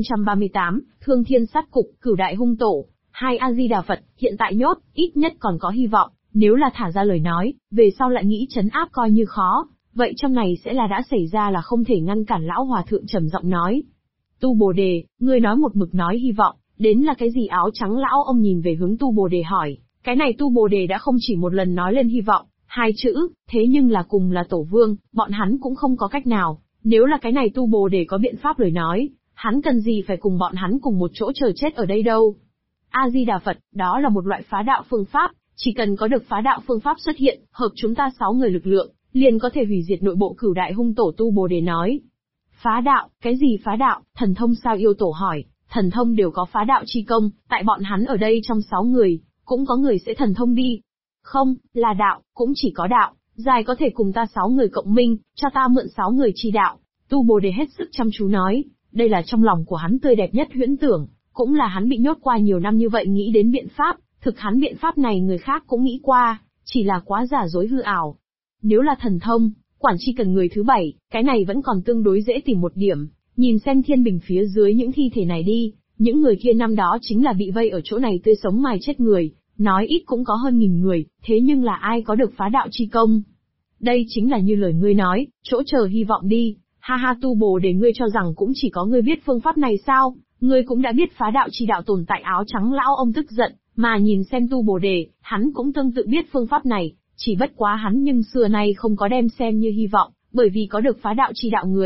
S1: 1038, Thương Thiên Sát Cục, Cửu Đại Hung Tổ, 2 A-di-đà Phật, hiện tại nhốt, ít nhất còn có hy vọng, nếu là thả ra lời nói, về sau lại nghĩ trấn áp coi như khó, vậy trong này sẽ là đã xảy ra là không thể ngăn cản. Lão Hòa Thượng trầm giọng nói. Tu Bồ Đề, ngươi nói một mực nói hy vọng, đến là cái gì? Áo trắng lão ông nhìn về hướng Tu Bồ Đề hỏi, cái này Tu Bồ Đề đã không chỉ một lần nói lên hy vọng, 2 chữ, thế nhưng là cùng là tổ vương, bọn hắn cũng không có cách nào, nếu là cái này Tu Bồ Đề có biện pháp lời nói, hắn cần gì phải cùng bọn hắn cùng một chỗ chờ chết ở đây đâu. A-di-đà Phật, đó là một loại phá đạo phương pháp, chỉ cần có được phá đạo phương pháp xuất hiện, hợp chúng ta 6 người lực lượng, liền có thể hủy diệt nội bộ cửu đại hung tổ. Tu Bồ Đề nói. Phá đạo, cái gì phá đạo? Thần thông sao? Yêu tổ hỏi. Thần thông đều có phá đạo chi công, tại bọn hắn ở đây trong 6 người, cũng có người sẽ thần thông đi. Không, là đạo, cũng chỉ có đạo, dài có thể cùng ta 6 người cộng minh, cho ta mượn 6 người chi đạo. Tu Bồ Đề hết sức chăm chú nói, đây là trong lòng của hắn tươi đẹp nhất huyễn tưởng, cũng là hắn bị nhốt qua nhiều năm như vậy nghĩ đến biện pháp, thực hắn biện pháp này người khác cũng nghĩ qua, chỉ là quá giả dối hư ảo. Nếu là thần thông, quản chi cần người thứ 7, cái này vẫn còn tương đối dễ tìm một điểm, nhìn xem thiên bình phía dưới những thi thể này đi, những người kia năm đó chính là bị vây ở chỗ này tươi sống mài chết người, nói ít cũng có hơn 1000 người, thế nhưng là ai có được phá đạo chi công? Đây chính là như lời ngươi nói, chỗ chờ hy vọng đi. Ha ha, Tu Bồ Đề, ngươi cho rằng cũng chỉ có ngươi biết phương pháp này sao? Ngươi cũng đã biết phá đạo chi đạo tồn tại. Áo trắng lão ông tức giận, mà nhìn xem Tu Bồ Đề, hắn cũng tương tự biết phương pháp này, chỉ bất quá hắn nhưng xưa nay không có đem xem như hy vọng, bởi vì có được phá đạo chi đạo người,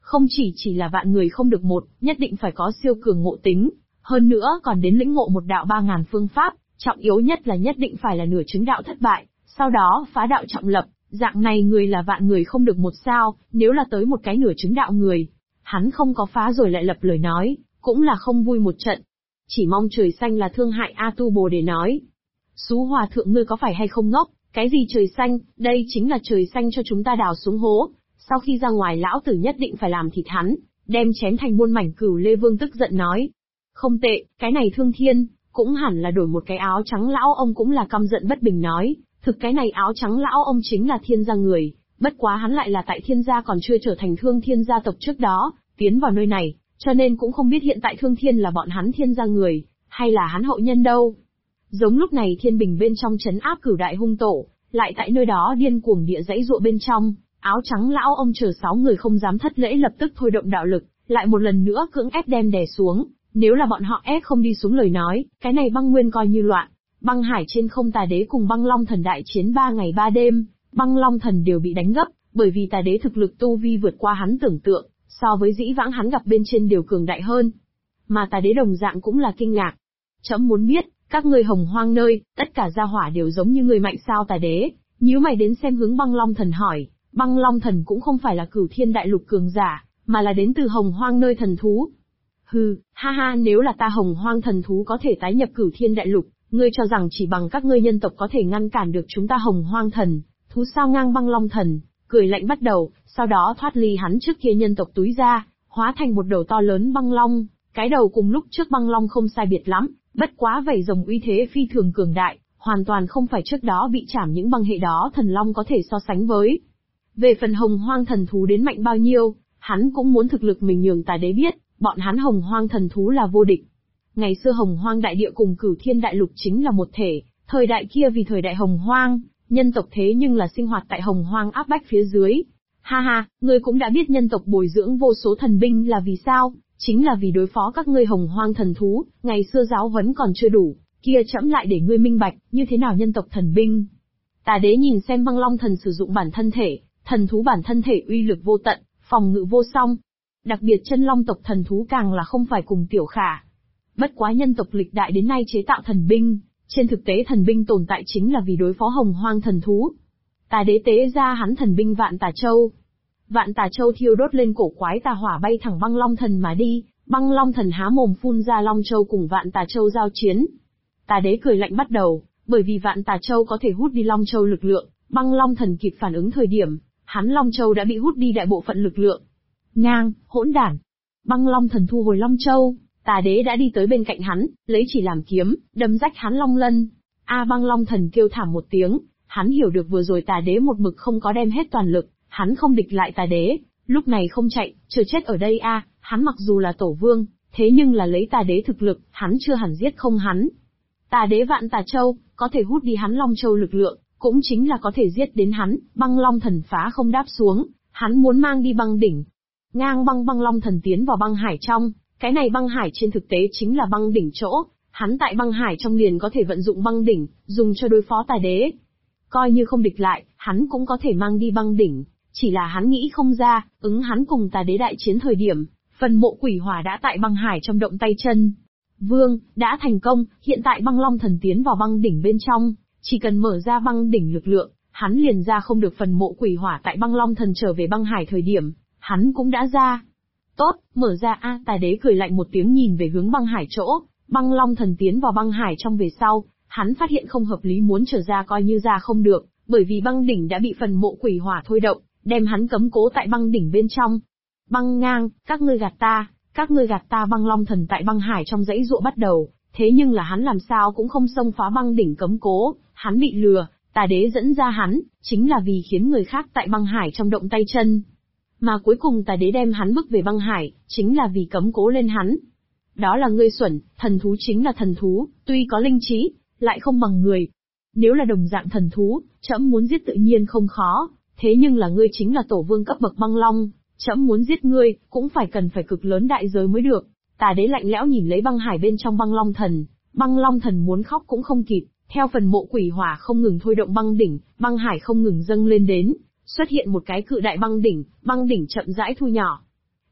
S1: Không chỉ là vạn người không được một, nhất định phải có siêu cường ngộ tính, hơn nữa còn đến lĩnh ngộ một đạo 3000 phương pháp, trọng yếu nhất là nhất định phải là nửa chứng đạo thất bại, sau đó phá đạo trọng lập, dạng này người là vạn người không được một sao, nếu là tới một cái nửa chứng đạo người, hắn không có phá rồi lại lập lời nói, cũng là không vui một trận. Chỉ mong trời xanh là thương hại A Tu Bồ Đề nói. Xú hòa thượng ngươi có phải hay không ngốc, cái gì trời xanh, đây chính là trời xanh cho chúng ta đào xuống hố, sau khi ra ngoài lão tử nhất định phải làm thịt hắn, đem chém thành muôn mảnh. Cửu Lê Vương tức giận nói. Không tệ, cái này Thương Thiên, cũng hẳn là đổi một cái áo trắng. Lão ông cũng là căm giận bất bình nói, thực cái này áo trắng lão ông chính là Thiên gia người, bất quá hắn lại là tại Thiên gia còn chưa trở thành Thương Thiên gia tộc trước đó, tiến vào nơi này, cho nên cũng không biết hiện tại Thương Thiên là bọn hắn Thiên gia người, hay là hắn hậu nhân đâu. Giống lúc này Thiên Bình bên trong trấn áp Cửu đại hung tổ, lại tại nơi đó điên cuồng địa dãy dụa bên trong, áo trắng lão ông chờ 6 người không dám thất lễ lập tức thôi động đạo lực, lại một lần nữa cưỡng ép đem đè xuống, nếu là bọn họ ép không đi xuống lời nói, cái này băng nguyên coi như loạn. Băng hải trên không Tà Đế cùng Băng Long Thần đại chiến 3 ngày 3 đêm, Băng Long Thần đều bị đánh gấp, bởi vì Tà Đế thực lực tu vi vượt qua hắn tưởng tượng, so với dĩ vãng hắn gặp bên trên đều cường đại hơn. Mà Tà Đế đồng dạng cũng là kinh ngạc. Trẫm muốn biết, các ngươi Hồng Hoang nơi, tất cả gia hỏa đều giống như người mạnh sao? Tà Đế nhíu mày đến xem hướng Băng Long Thần hỏi. Băng Long Thần cũng không phải là Cửu Thiên đại lục cường giả, mà là đến từ Hồng Hoang nơi thần thú. Hừ, ha ha, nếu là ta Hồng Hoang thần thú có thể tái nhập Cửu Thiên đại lục, ngươi cho rằng chỉ bằng các ngươi nhân tộc có thể ngăn cản được chúng ta Hồng Hoang thần thú sao? Ngang Băng Long Thần cười lạnh bắt đầu, sau đó thoát ly hắn trước kia nhân tộc túi ra, hóa thành một đầu to lớn băng long, cái đầu cùng lúc trước băng long không sai biệt lắm, bất quá vảy rồng uy thế phi thường cường đại, hoàn toàn không phải trước đó bị chảm những băng hệ đó thần long có thể so sánh với. Về phần Hồng Hoang thần thú đến mạnh bao nhiêu, hắn cũng muốn thực lực mình nhường Tà Đế biết, bọn hắn Hồng Hoang thần thú là vô địch. Ngày xưa Hồng Hoang đại địa cùng Cửu Thiên đại lục chính là một thể, thời đại kia vì thời đại Hồng Hoang, nhân tộc thế nhưng là sinh hoạt tại Hồng Hoang áp bách phía dưới. Ha ha, ngươi cũng đã biết nhân tộc bồi dưỡng vô số thần binh là vì sao, chính là vì đối phó các ngươi Hồng Hoang thần thú, ngày xưa giáo huấn còn chưa đủ, kia trẫm lại để ngươi minh bạch, như thế nào nhân tộc thần binh. Tà Đế nhìn xem Băng Long Thần sử dụng bản thân thể, thần thú bản thân thể uy lực vô tận, phòng ngự vô song. Đặc biệt chân long tộc thần thú càng là không phải cùng tiểu khả. Bất quá nhân tộc lịch đại đến nay chế tạo thần binh, trên thực tế thần binh tồn tại chính là vì đối phó Hồng Hoang thần thú. Tà Đế tế ra hắn thần binh Vạn Tà Châu. Vạn Tà Châu thiêu đốt lên cổ quái tà hỏa bay thẳng Băng Long Thần mà đi, Băng Long Thần há mồm phun ra Long Châu cùng Vạn Tà Châu giao chiến. Tà Đế cười lạnh bắt đầu, bởi vì Vạn Tà Châu có thể hút đi Long Châu lực lượng, Băng Long Thần kịp phản ứng thời điểm, hắn Long Châu đã bị hút đi đại bộ phận lực lượng. Ngang, hỗn đản. Băng Long Thần thu hồi Long Châu, Tà Đế đã đi tới bên cạnh hắn, lấy chỉ làm kiếm, đâm rách hắn long lân. Băng Long Thần kêu thảm một tiếng, hắn hiểu được vừa rồi Tà Đế một mực không có đem hết toàn lực, hắn không địch lại Tà Đế, lúc này không chạy, chờ chết ở đây hắn mặc dù là tổ vương, thế nhưng là lấy Tà Đế thực lực, hắn chưa hẳn giết không hắn. Tà Đế Vạn Tà Châu, có thể hút đi hắn Long Châu lực lượng, cũng chính là có thể giết đến hắn, Băng Long Thần phá không đáp xuống, hắn muốn mang đi băng đỉnh. Ngang Băng Long Thần tiến vào băng hải trong, cái này băng hải trên thực tế chính là băng đỉnh chỗ, hắn tại băng hải trong liền có thể vận dụng băng đỉnh, dùng cho đối phó Tà Đế. Coi như không địch lại, hắn cũng có thể mang đi băng đỉnh, chỉ là hắn nghĩ không ra, hắn cùng Tà Đế đại chiến thời điểm, phần mộ quỷ hỏa đã tại băng hải trong động tay chân. Vương, đã thành công, hiện tại Băng Long Thần tiến vào băng đỉnh bên trong, chỉ cần mở ra băng đỉnh lực lượng, hắn liền ra không được phần mộ quỷ hỏa tại Băng Long Thần trở về băng hải thời điểm, hắn cũng đã ra. Tốt, mở ra Tà Đế cười lạnh một tiếng nhìn về hướng băng hải chỗ, Băng Long Thần tiến vào băng hải trong về sau, hắn phát hiện không hợp lý muốn trở ra coi như ra không được, bởi vì băng đỉnh đã bị phần mộ quỷ hỏa thôi động, đem hắn cấm cố tại băng đỉnh bên trong. Băng ngang, các ngươi gạt ta, Băng Long Thần tại băng hải trong dãy dụa bắt đầu, thế nhưng là hắn làm sao cũng không xông phá băng đỉnh cấm cố, hắn bị lừa, Tà Đế dẫn ra hắn, chính là vì khiến người khác tại băng hải trong động tay chân. Mà cuối cùng Tà Đế đem hắn bức về băng hải, chính là vì cấm cố lên hắn. Đó là ngươi xuẩn, thần thú chính là thần thú, tuy có linh trí, lại không bằng người. Nếu là đồng dạng thần thú, trẫm muốn giết tự nhiên không khó, thế nhưng là ngươi chính là tổ vương cấp bậc băng long, trẫm muốn giết ngươi, cũng phải cần phải cực lớn đại giới mới được. Tà Đế lạnh lẽo nhìn lấy băng hải bên trong Băng Long Thần muốn khóc cũng không kịp, theo phần mộ quỷ hỏa không ngừng thôi động băng đỉnh, băng hải không ngừng dâng lên đến, xuất hiện một cái cự đại băng đỉnh chậm rãi thu nhỏ.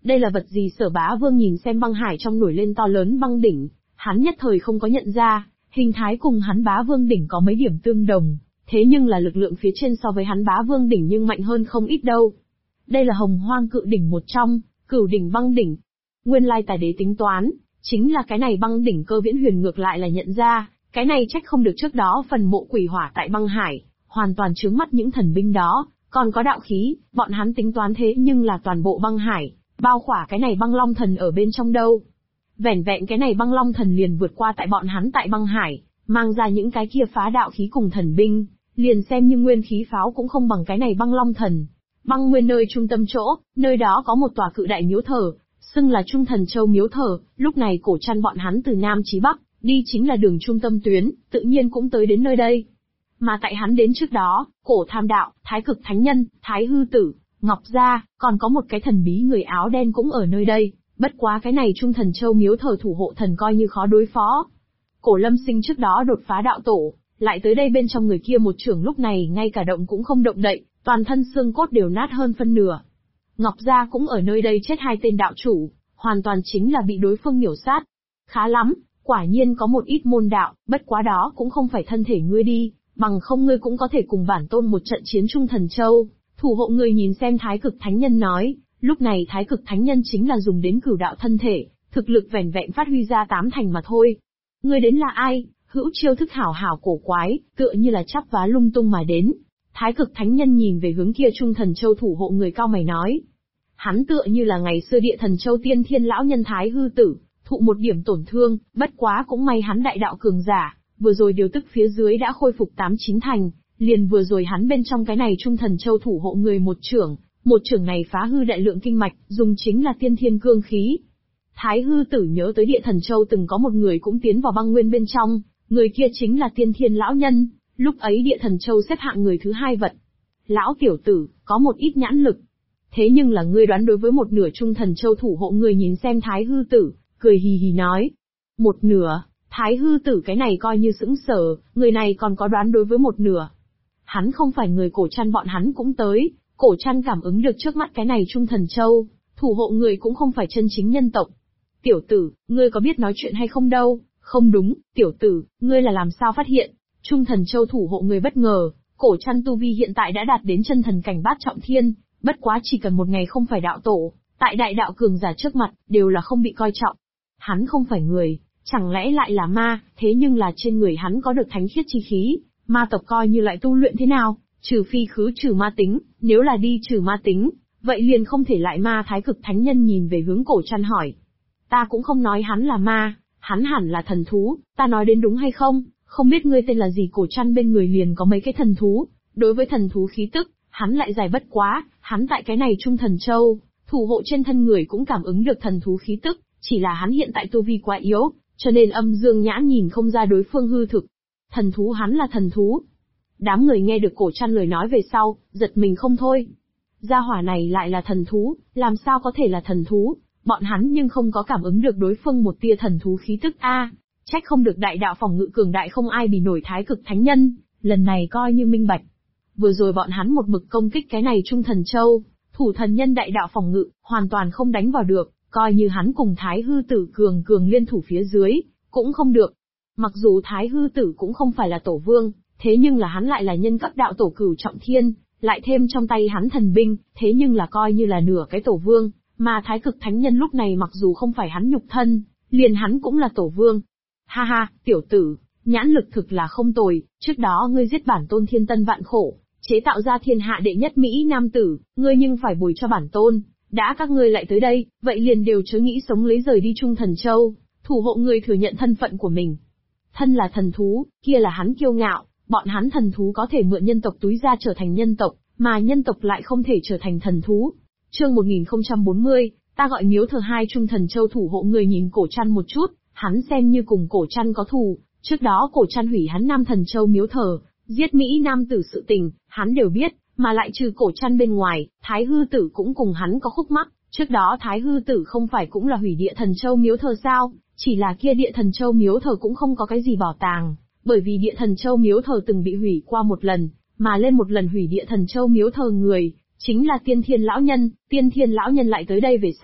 S1: Đây là vật gì? Sở Bá Vương nhìn xem băng hải trong nổi lên to lớn băng đỉnh, hắn nhất thời không có nhận ra, hình thái cùng hắn Bá Vương đỉnh có mấy điểm tương đồng, thế nhưng là lực lượng phía trên so với hắn Bá Vương đỉnh nhưng mạnh hơn không ít đâu. Đây là Hồng Hoang Cự đỉnh một trong, Cửu đỉnh băng đỉnh. Nguyên lai Tài Đế tính toán, chính là cái này băng đỉnh. Cơ Viễn Huyền ngược lại là nhận ra, cái này trách không được trước đó phần mộ quỷ hỏa tại băng hải, hoàn toàn chướng mắt những thần binh đó, còn có đạo khí, bọn hắn tính toán thế nhưng là toàn bộ băng hải, bao khỏa cái này băng long thần ở bên trong đâu. Vẻn vẹn cái này băng long thần liền vượt qua tại bọn hắn tại băng hải, mang ra những cái kia phá đạo khí cùng thần binh, liền xem như nguyên khí pháo cũng không bằng cái này băng long thần. Băng nguyên nơi trung tâm chỗ, nơi đó có một tòa cự đại miếu thờ, xưng là Trung Thần Châu miếu thờ. Lúc này Cổ Trăn bọn hắn từ Nam chí Bắc, đi chính là đường trung tâm tuyến, tự nhiên cũng tới đến nơi đây. Mà tại hắn đến trước đó, Cổ Tham Đạo, Thái Cực Thánh Nhân, Thái Hư Tử, Ngọc Gia, còn có một cái thần bí người áo đen cũng ở nơi đây. Bất quá cái này Trung Thần Châu miếu thờ thủ hộ thần coi như khó đối phó. Cổ Lâm Sinh trước đó đột phá đạo tổ, lại tới đây bên trong người kia một trưởng lúc này ngay cả động cũng không động đậy, toàn thân xương cốt đều nát hơn phân nửa. Ngọc Gia cũng ở nơi đây chết hai tên đạo chủ, hoàn toàn chính là bị đối phương miểu sát. Khá lắm, quả nhiên có một ít môn đạo, bất quá đó cũng không phải thân thể ngươi đi, bằng không ngươi cũng có thể cùng bản tôn một trận chiến Trung Thần Châu. Thủ hộ người nhìn xem Thái Cực Thánh Nhân nói, lúc này Thái Cực Thánh Nhân chính là dùng đến cửu đạo thân thể, thực lực vẻn vẹn phát huy ra 8 thành mà thôi. Ngươi đến là ai? Hữu chiêu thức hảo hảo cổ quái, tựa như là chắp vá lung tung mà đến. Thái Cực Thánh Nhân nhìn về hướng kia Trung Thần Châu thủ hộ người cao mày nói. Hắn tựa như là ngày xưa Địa Thần Châu tiên thiên lão nhân Thái Hư Tử, thụ một điểm tổn thương, bất quá cũng may hắn đại đạo cường giả, vừa rồi điều tức phía dưới đã khôi phục 8-9 thành, liền vừa rồi hắn bên trong cái này Trung Thần Châu thủ hộ người một trưởng này phá hư đại lượng kinh mạch, dùng chính là tiên thiên cương khí. Thái Hư Tử nhớ tới Địa Thần Châu từng có một người cũng tiến vào băng nguyên bên trong, người kia chính là tiên thiên lão nhân, lúc ấy Địa Thần Châu xếp hạng người thứ 2 vật. Lão tiểu tử, có một ít nhãn lực. Thế nhưng là ngươi đoán đối với một nửa Trung Thần Châu thủ hộ người nhìn xem Thái Hư Tử, cười hì hì nói. Một nửa, Thái Hư Tử cái này coi như sững sờ, người này còn có đoán đối với một nửa. Hắn không phải người Cổ Trăn bọn hắn cũng tới, Cổ Trăn cảm ứng được trước mắt cái này Trung Thần Châu, thủ hộ người cũng không phải chân chính nhân tộc. Tiểu tử, ngươi có biết nói chuyện hay không đâu? Không đúng, tiểu tử, ngươi là làm sao phát hiện? Trung Thần Châu thủ hộ người bất ngờ, Cổ Trăn tu vi hiện tại đã đạt đến chân thần cảnh bát trọng thiên, bất quá chỉ cần một ngày không phải đạo tổ, tại đại đạo cường giả trước mặt, đều là không bị coi trọng. Hắn không phải người, chẳng lẽ lại là ma? Thế nhưng là trên người hắn có được thánh khiết chi khí, ma tộc coi như lại tu luyện thế nào? Trừ phi khứ trừ ma tính, nếu là đi trừ ma tính, vậy liền không thể lại ma. Thái Cực Thánh Nhân nhìn về hướng Cổ Trăn hỏi. Ta cũng không nói hắn là ma, hắn hẳn là thần thú, ta nói đến đúng hay không? Không biết ngươi tên là gì? Cổ Trăn bên người liền có mấy cái thần thú, đối với thần thú khí tức, hắn lại giải bất quá, hắn tại cái này Trung Thần Châu, thủ hộ trên thân người cũng cảm ứng được thần thú khí tức, chỉ là hắn hiện tại tu vi quá yếu, cho nên âm dương nhãn nhìn không ra đối phương hư thực. Thần thú hắn là thần thú. Đám người nghe được Cổ Trăn lời nói về sau, giật mình không thôi. Gia hỏa này lại là thần thú, làm sao có thể là thần thú? Bọn hắn nhưng không có cảm ứng được đối phương một tia thần thú khí tức a. Trách không được đại đạo phòng ngự cường đại không ai bì nổi Thái Cực Thánh Nhân, lần này coi như minh bạch. Vừa rồi bọn hắn một mực công kích cái này Trung Thần Châu, thủ thần nhân đại đạo phòng ngự, hoàn toàn không đánh vào được, coi như hắn cùng Thái Hư Tử cường liên thủ phía dưới, cũng không được. Mặc dù Thái Hư Tử cũng không phải là tổ vương, thế nhưng là hắn lại là nhân cấp đạo tổ cửu trọng thiên, lại thêm trong tay hắn thần binh, thế nhưng là coi như là nửa cái tổ vương, mà Thái Cực Thánh Nhân lúc này mặc dù không phải hắn nhục thân, liền hắn cũng là tổ vương. Ha ha, tiểu tử, nhãn lực thực là không tồi, trước đó ngươi giết bản tôn thiên tân vạn khổ, chế tạo ra thiên hạ đệ nhất Mỹ nam tử, ngươi nhưng phải bồi cho bản tôn. Đã các ngươi lại tới đây, vậy liền đều chớ nghĩ sống lấy rời đi Trung Thần Châu, thủ hộ người thừa nhận thân phận của mình. Thân là thần thú, kia là hắn kiêu ngạo, bọn hắn thần thú có thể mượn nhân tộc túi ra trở thành nhân tộc, mà nhân tộc lại không thể trở thành thần thú. Chương 1040, ta gọi miếu thờ hai Trung Thần Châu thủ hộ người nhìn Cổ Trăn một chút, hắn xem như cùng Cổ Trăn có thù, trước đó Cổ Trăn hủy hắn Nam Thần Châu miếu thờ, giết Mỹ nam tử sự tình, hắn đều biết. Mà lại trừ Cổ Trăn bên ngoài, Thái Hư Tử cũng cùng hắn có khúc mắc, trước đó Thái Hư Tử không phải cũng là hủy Địa Thần Châu miếu thờ sao, chỉ là kia Địa Thần Châu miếu thờ cũng không có cái gì bảo tàng, bởi vì Địa Thần Châu miếu thờ từng bị hủy qua một lần, mà lên một lần hủy Địa Thần Châu miếu thờ người, chính là Tiên Thiên Lão Nhân lại tới đây về sau,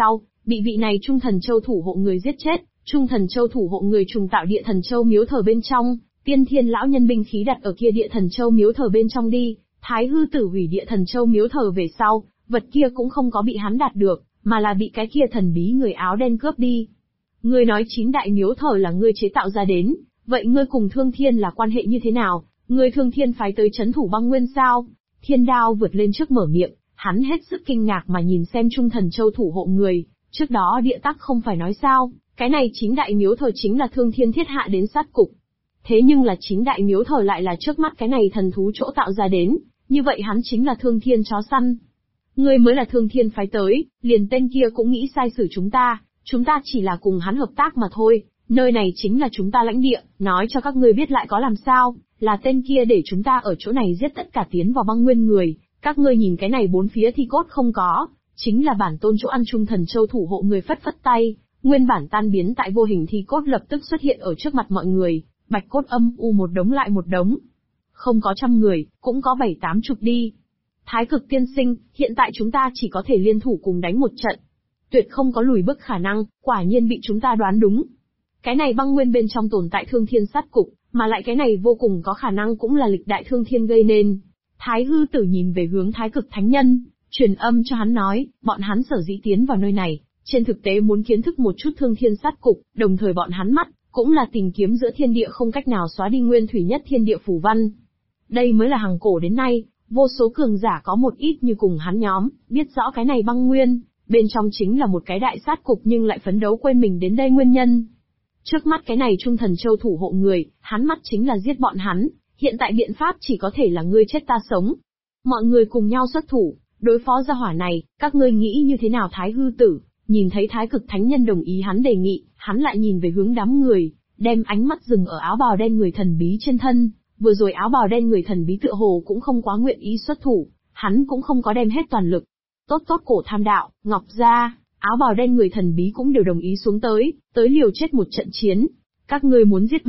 S1: bị vị này Trung Thần Châu thủ hộ người giết chết. Trung Thần Châu thủ hộ người trùng tạo Địa Thần Châu miếu thờ bên trong, Tiên Thiên lão nhân binh khí đặt ở kia Địa Thần Châu miếu thờ bên trong đi. Thái hư tử hủy Địa Thần Châu miếu thờ về sau, vật kia cũng không có bị hắn đạt được, mà là bị cái kia thần bí người áo đen cướp đi. Ngươi nói 9 đại miếu thờ là ngươi chế tạo ra đến, vậy ngươi cùng Thương Thiên là quan hệ như thế nào? Ngươi Thương Thiên phái tới trấn thủ băng nguyên sao? Thiên Đao vượt lên trước mở miệng, hắn hết sức kinh ngạc mà nhìn xem Trung Thần Châu thủ hộ người, trước đó Địa Tắc không phải nói sao, cái này 9 đại miếu thờ chính là Thương Thiên thiết hạ đến sát cục. Thế nhưng là 9 đại miếu thờ lại là trước mắt cái này thần thú chỗ tạo ra đến, như vậy hắn chính là Thương Thiên chó săn. Ngươi mới là Thương Thiên phái tới, liền tên kia cũng nghĩ sai xử chúng ta chỉ là cùng hắn hợp tác mà thôi, nơi này chính là chúng ta lãnh địa, nói cho các ngươi biết lại có làm sao, là tên kia để chúng ta ở chỗ này giết tất cả tiến vào băng nguyên người, các ngươi nhìn cái này bốn phía thi cốt không có, chính là bản tôn chỗ ăn Trung Thần Châu thủ hộ người phất phất tay, nguyên bản tan biến tại vô hình thi cốt lập tức xuất hiện ở trước mặt mọi người, bạch cốt âm u một đống lại một đống. Không có 100 người, cũng có 7-8 chục đi. Thái Cực tiên sinh, hiện tại chúng ta chỉ có thể liên thủ cùng đánh một trận. Tuyệt không có lùi bước khả năng, quả nhiên bị chúng ta đoán đúng. Cái này băng nguyên bên trong tồn tại Thương Thiên sát cục, mà lại cái này vô cùng có khả năng cũng là lịch đại Thương Thiên gây nên. Thái hư tử nhìn về hướng Thái Cực thánh nhân, truyền âm cho hắn nói, bọn hắn sở dĩ tiến vào nơi này, trên thực tế muốn kiến thức một chút Thương Thiên sát cục, đồng thời bọn hắn mắt, cũng là tìm kiếm giữa thiên địa không cách nào xóa đi nguyên thủy nhất thiên địa phù văn. Đây mới là hằng cổ đến nay, vô số cường giả có một ít như cùng hắn nhóm, biết rõ cái này băng nguyên, bên trong chính là một cái đại sát cục nhưng lại phấn đấu quên mình đến đây nguyên nhân. Trước mắt cái này Trung Thần Châu thủ hộ người, hắn mắt chính là giết bọn hắn, hiện tại biện pháp chỉ có thể là ngươi chết ta sống. Mọi người cùng nhau xuất thủ, đối phó gia hỏa này, các ngươi nghĩ như thế nào? Thái hư tử, nhìn thấy Thái Cực thánh nhân đồng ý hắn đề nghị, hắn lại nhìn về hướng đám người, đem ánh mắt dừng ở áo bào đen người thần bí trên thân. Vừa rồi áo bào đen người thần bí tựa hồ cũng không quá nguyện ý xuất thủ, hắn cũng không có đem hết toàn lực. Tốt Cổ Tham Đạo, Ngọc Gia, áo bào đen người thần bí cũng đều đồng ý xuống tới liều chết một trận chiến. Các ngươi muốn giết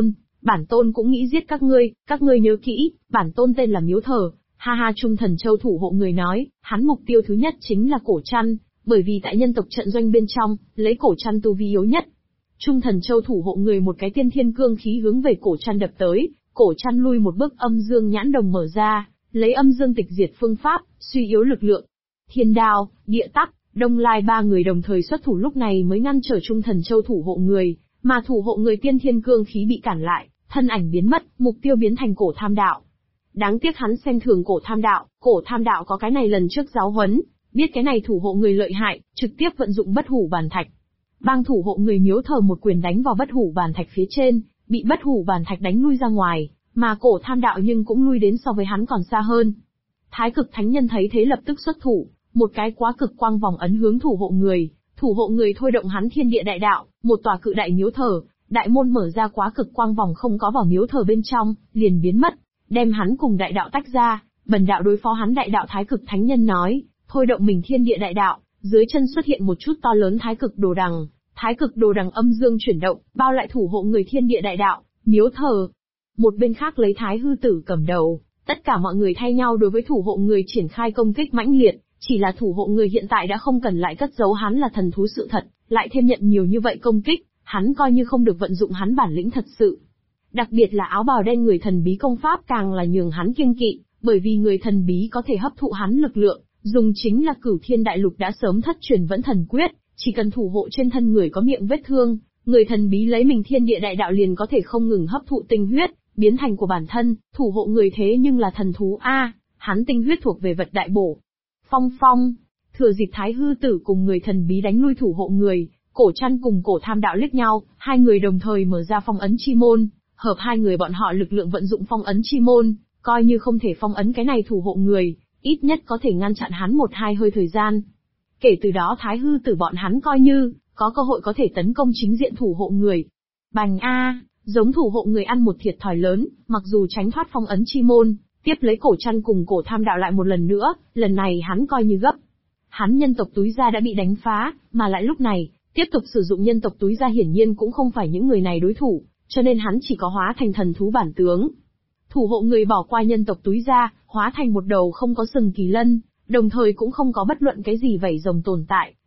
S1: bản tôn cũng nghĩ giết các ngươi nhớ kỹ, bản tôn tên là Miếu Thờ. Ha ha, Trung Thần Châu thủ hộ người nói, hắn mục tiêu thứ nhất chính là Cổ Trăn, bởi vì tại nhân tộc trận doanh bên trong, lấy Cổ Trăn tu vi yếu nhất. Trung Thần Châu thủ hộ người một cái tiên thiên cương khí hướng về Cổ Trăn đập tới. Cổ Trăn lui một bước, âm dương nhãn đồng mở ra, lấy âm dương tịch diệt phương pháp, suy yếu lực lượng. Thiên Đao, Địa Tắc, Đông Lai ba người đồng thời xuất thủ lúc này mới ngăn trở Trung Thần Châu thủ hộ người, mà thủ hộ người tiên thiên cương khí bị cản lại, thân ảnh biến mất, mục tiêu biến thành Cổ Tham Đạo. Đáng tiếc hắn xem thường Cổ Tham Đạo có cái này lần trước giáo huấn, biết cái này thủ hộ người lợi hại, trực tiếp vận dụng Bất Hủ Bàn Thạch. Bang thủ hộ người Miếu Thờ một quyền đánh vào Bất Hủ Bàn Thạch phía trên, bị Bất Hủ Bàn Thạch đánh lui ra ngoài, mà Cổ Tham Đạo nhưng cũng lui đến so với hắn còn xa hơn. Thái Cực thánh nhân thấy thế lập tức xuất thủ, một cái quá cực quang vòng ấn hướng thủ hộ người thôi động hắn thiên địa đại đạo, một tòa cự đại miếu thờ, đại môn mở ra, quá cực quang vòng không có vào miếu thờ bên trong, liền biến mất, đem hắn cùng đại đạo tách ra. Bần đạo đối phó hắn. Đại đạo Thái Cực thánh nhân nói, thôi động mình thiên địa đại đạo, dưới chân xuất hiện một chút to lớn Thái Cực đồ đằng âm dương chuyển động, bao lại thủ hộ người thiên địa đại đạo, miếu thờ. Một bên khác lấy Thái hư tử cầm đầu, tất cả mọi người thay nhau đối với thủ hộ người triển khai công kích mãnh liệt, chỉ là thủ hộ người hiện tại đã không cần lại cất giấu hắn là thần thú sự thật, lại thêm nhận nhiều như vậy công kích, hắn coi như không được vận dụng hắn bản lĩnh thật sự. Đặc biệt là áo bào đen người thần bí công pháp càng là nhường hắn kiêng kỵ, bởi vì người thần bí có thể hấp thụ hắn lực lượng, dùng chính là Cửu Thiên Đại Lục đã sớm thất truyền vẫn thần quyết, chỉ cần thủ hộ trên thân người có miệng vết thương, người thần bí lấy mình thiên địa đại đạo liền có thể không ngừng hấp thụ tinh huyết, biến thành của bản thân. Thủ hộ người thế nhưng là thần thú a, hắn tinh huyết thuộc về vật đại bổ. Phong, thừa dịp Thái hư tử cùng người thần bí đánh lui thủ hộ người, Cổ Trăn cùng Cổ Tham Đạo liếc nhau, hai người đồng thời mở ra phong ấn chi môn, hợp hai người bọn họ lực lượng vận dụng phong ấn chi môn, coi như không thể phong ấn cái này thủ hộ người, ít nhất có thể ngăn chặn hắn 1-2 hơi thời gian. Kể từ đó Thái hư tử bọn hắn coi như có cơ hội có thể tấn công chính diện thủ hộ người. Bành a, giống thủ hộ người ăn một thiệt thòi lớn, mặc dù tránh thoát phong ấn chi môn, tiếp lấy Cổ Trăn cùng Cổ Tham Đạo lại một lần nữa, lần này hắn coi như gấp. Hắn nhân tộc túi ra đã bị đánh phá, mà lại lúc này, tiếp tục sử dụng nhân tộc túi ra hiển nhiên cũng không phải những người này đối thủ, cho nên hắn chỉ có hóa thành thần thú bản tướng. Thủ hộ người bỏ qua nhân tộc túi ra, hóa thành một đầu không có sừng kỳ lân, đồng thời cũng không có bất luận cái gì vảy rồng tồn tại,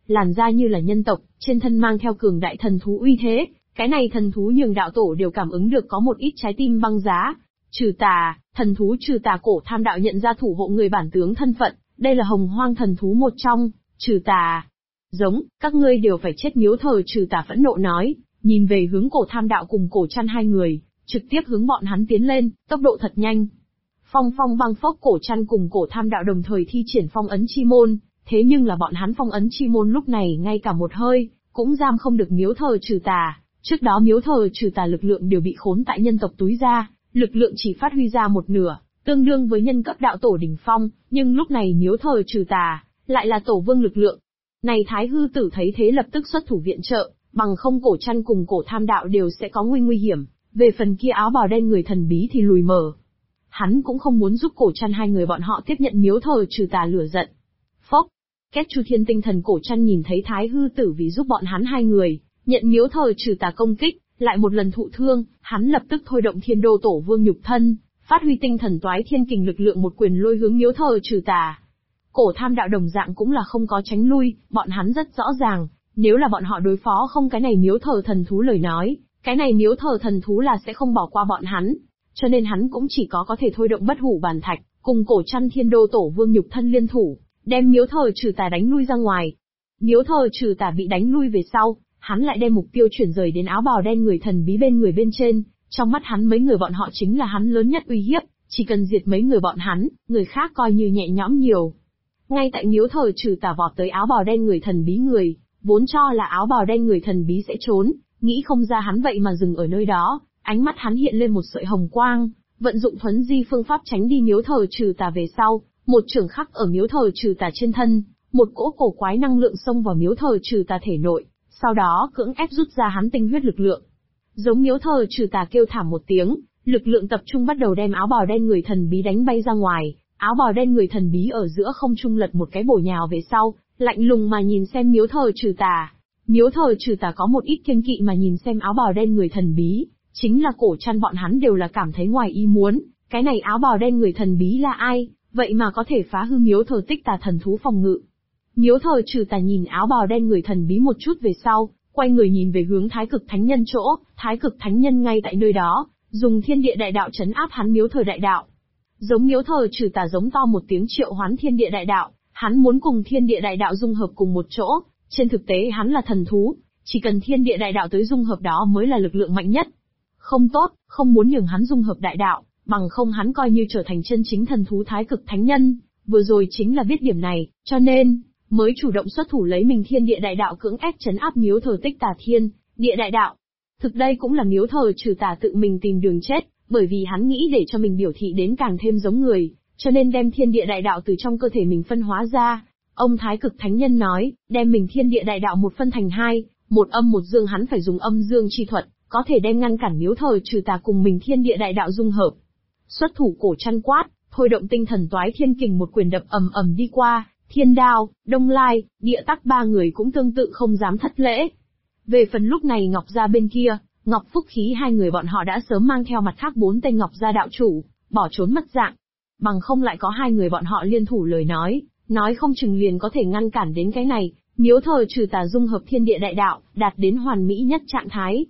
S1: làn da như là nhân tộc, trên thân mang theo cường đại thần thú uy thế, cái này thần thú nhường đạo tổ đều cảm ứng được có một ít trái tim băng giá. Trừ tà, thần thú trừ tà cổ tham đạo nhận ra thủ hộ người bản tướng thân phận, đây là hồng hoang thần thú một trong, trừ tà. Giống, các ngươi đều phải chết. Miếu thờ trừ tà phẫn nộ nói, nhìn về hướng cổ tham đạo cùng cổ chăn hai người, trực tiếp hướng bọn hắn tiến lên, tốc độ thật nhanh. Phong phong băng phốc, cổ chăn cùng cổ tham đạo đồng thời thi triển phong ấn chi môn, thế nhưng là bọn hắn phong ấn chi môn lúc này ngay cả một hơi, cũng giam không được miếu thờ trừ tà. Trước đó miếu thờ trừ tà lực lượng đều bị khốn tại nhân tộc túi ra, lực lượng chỉ phát huy ra một nửa, tương đương với nhân cấp đạo tổ đỉnh phong, nhưng lúc này miếu thờ trừ tà, lại là tổ vương lực lượng. Này Thái Hư Tử thấy thế lập tức xuất thủ viện trợ, bằng không cổ chăn cùng cổ tham đạo đều sẽ có nguy hiểm, về phần kia áo bào đen người thần bí thì lùi mở. Hắn cũng không muốn giúp cổ chăn hai người bọn họ tiếp nhận miếu thờ trừ tà lửa giận. Phốc, Kết Chu Thiên tinh thần cổ chăn nhìn thấy Thái Hư Tử vì giúp bọn hắn hai người, nhận miếu thờ trừ tà công kích, lại một lần thụ thương, hắn lập tức thôi động Thiên Đô Tổ Vương nhục thân, phát huy tinh thần toái thiên kình lực lượng một quyền lôi hướng miếu thờ trừ tà. Cổ tham đạo đồng dạng cũng là không có tránh lui, bọn hắn rất rõ ràng, nếu là bọn họ đối phó không cái này miếu thờ thần thú lời nói, cái này miếu thờ thần thú là sẽ không bỏ qua bọn hắn, cho nên hắn cũng chỉ có thể thôi động bất hủ bàn thạch, cùng cổ chăn Thiên Đô Tổ Vương nhục thân liên thủ, đem miếu thờ trừ tà đánh lui ra ngoài. Miếu thờ trừ tà bị đánh lui về sau, hắn lại đem mục tiêu chuyển rời đến áo bào đen người thần bí bên người bên trên, trong mắt hắn mấy người bọn họ chính là hắn lớn nhất uy hiếp, chỉ cần diệt mấy người bọn hắn, người khác coi như nhẹ nhõm nhiều. Ngay tại miếu thờ trừ tà vọt tới áo bào đen người thần bí người, vốn cho là áo bào đen người thần bí sẽ trốn, nghĩ không ra hắn vậy mà dừng ở nơi đó, ánh mắt hắn hiện lên một sợi hồng quang, vận dụng thuấn di phương pháp tránh đi miếu thờ trừ tà về sau, một chưởng khắc ở miếu thờ trừ tà trên thân, một cỗ cổ quái năng lượng xông vào miếu thờ trừ tà thể nội, sau đó cưỡng ép rút ra hắn tinh huyết lực lượng. Giống miếu thờ trừ tà kêu thảm một tiếng, lực lượng tập trung bắt đầu đem áo bào đen người thần bí đánh bay ra ngoài, áo bào đen người thần bí ở giữa không trung lật một cái bổ nhào về sau, lạnh lùng mà nhìn xem miếu thờ trừ tà. Miếu thờ trừ tà có một ít kiêng kỵ mà nhìn xem áo bào đen người thần bí, chính là cổ chăn bọn hắn đều là cảm thấy ngoài ý muốn, cái này áo bào đen người thần bí là ai, vậy mà có thể phá hư miếu thờ tích tà thần thú phòng ngự. Miếu thờ trừ tà nhìn áo bào đen người thần bí một chút về sau, quay người nhìn về hướng Thái Cực Thánh Nhân chỗ, Thái Cực Thánh Nhân ngay tại nơi đó, dùng thiên địa đại đạo trấn áp hắn miếu thờ đại đạo. Giống miếu thờ trừ tà giống to một tiếng triệu hoán thiên địa đại đạo, hắn muốn cùng thiên địa đại đạo dung hợp cùng một chỗ, trên thực tế hắn là thần thú, chỉ cần thiên địa đại đạo tới dung hợp đó mới là lực lượng mạnh nhất. Không tốt, không muốn nhường hắn dung hợp đại đạo, bằng không hắn coi như trở thành chân chính thần thú Thái Cực Thánh Nhân, vừa rồi chính là biết điểm này, cho nên mới chủ động xuất thủ lấy mình thiên địa đại đạo cưỡng ép trấn áp miếu thờ tích tà thiên địa đại đạo. Thực đây cũng là miếu thờ trừ tà tự mình tìm đường chết, bởi vì hắn nghĩ để cho mình biểu thị đến càng thêm giống người, cho nên đem thiên địa đại đạo từ trong cơ thể mình phân hóa ra. Ông Thái Cực Thánh Nhân nói, đem mình thiên địa đại đạo một phân thành hai, một âm một dương, hắn phải dùng âm dương chi thuật, có thể đem ngăn cản miếu thờ trừ tà cùng mình thiên địa đại đạo dung hợp. Xuất thủ cổ chăn quát, thôi động tinh thần toái thiên kình một quyền đập ầm ầm đi qua, Thiên Đao, Đông Lai, Địa Tắc ba người cũng tương tự không dám thất lễ. Về phần lúc này Ngọc Gia bên kia, Ngọc Phúc Khí hai người bọn họ đã sớm mang theo mặt khác 4 tên Ngọc Gia đạo chủ, bỏ trốn mất dạng. Bằng không lại có hai người bọn họ liên thủ lời nói không chừng liền có thể ngăn cản đến cái này, miếu thờ trừ tà dung hợp thiên địa đại đạo, đạt đến hoàn mỹ nhất trạng thái.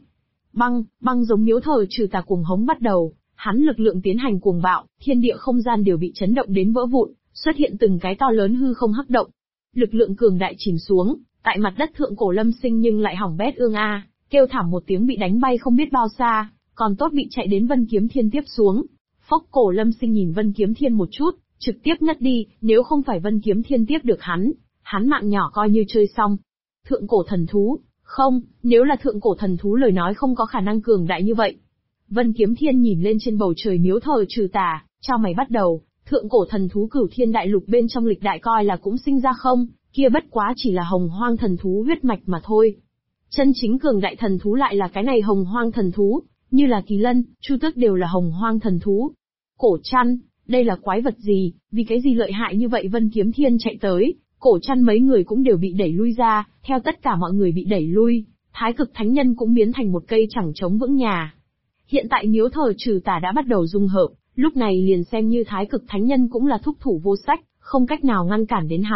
S1: Băng giống miếu thờ trừ tà cuồng hống bắt đầu, hắn lực lượng tiến hành cuồng bạo, thiên địa không gian đều bị chấn động đến vỡ vụn, xuất hiện từng cái to lớn hư không hắc động. Lực lượng cường đại chìm xuống, tại mặt đất thượng cổ Lâm Sinh nhưng lại hỏng bét ương a, kêu thảm một tiếng bị đánh bay không biết bao xa, còn tốt bị chạy đến Vân Kiếm Thiên tiếp xuống. Phốc, cổ Lâm Sinh nhìn Vân Kiếm Thiên một chút, trực tiếp ngất đi, nếu không phải Vân Kiếm Thiên tiếp được hắn mạng nhỏ coi như chơi xong. Thượng cổ thần thú, không, nếu là thượng cổ thần thú lời nói không có khả năng cường đại như vậy. Vân Kiếm Thiên nhìn lên trên bầu trời miếu thờ trừ tà, chao mày bắt đầu, thượng cổ thần thú Cửu Thiên Đại Lục bên trong lịch đại coi là cũng sinh ra không, kia bất quá chỉ là hồng hoang thần thú huyết mạch mà thôi. Chân chính cường đại thần thú lại là cái này hồng hoang thần thú, như là Kỳ Lân, Chu Tước đều là hồng hoang thần thú. Cổ chăn, đây là quái vật gì, vì cái gì lợi hại như vậy? Vân Kiếm Thiên chạy tới, cổ chăn mấy người cũng đều bị đẩy lui ra, theo tất cả mọi người bị đẩy lui, Thái Cực Thánh Nhân cũng biến thành một cây chẳng chống vững nhà. Hiện tại miếu thờ trừ tà đã bắt đầu dung hợp, lúc này liền xem như Thái Cực Thánh Nhân cũng là thúc thủ vô sách, không cách nào ngăn cản đến hắn,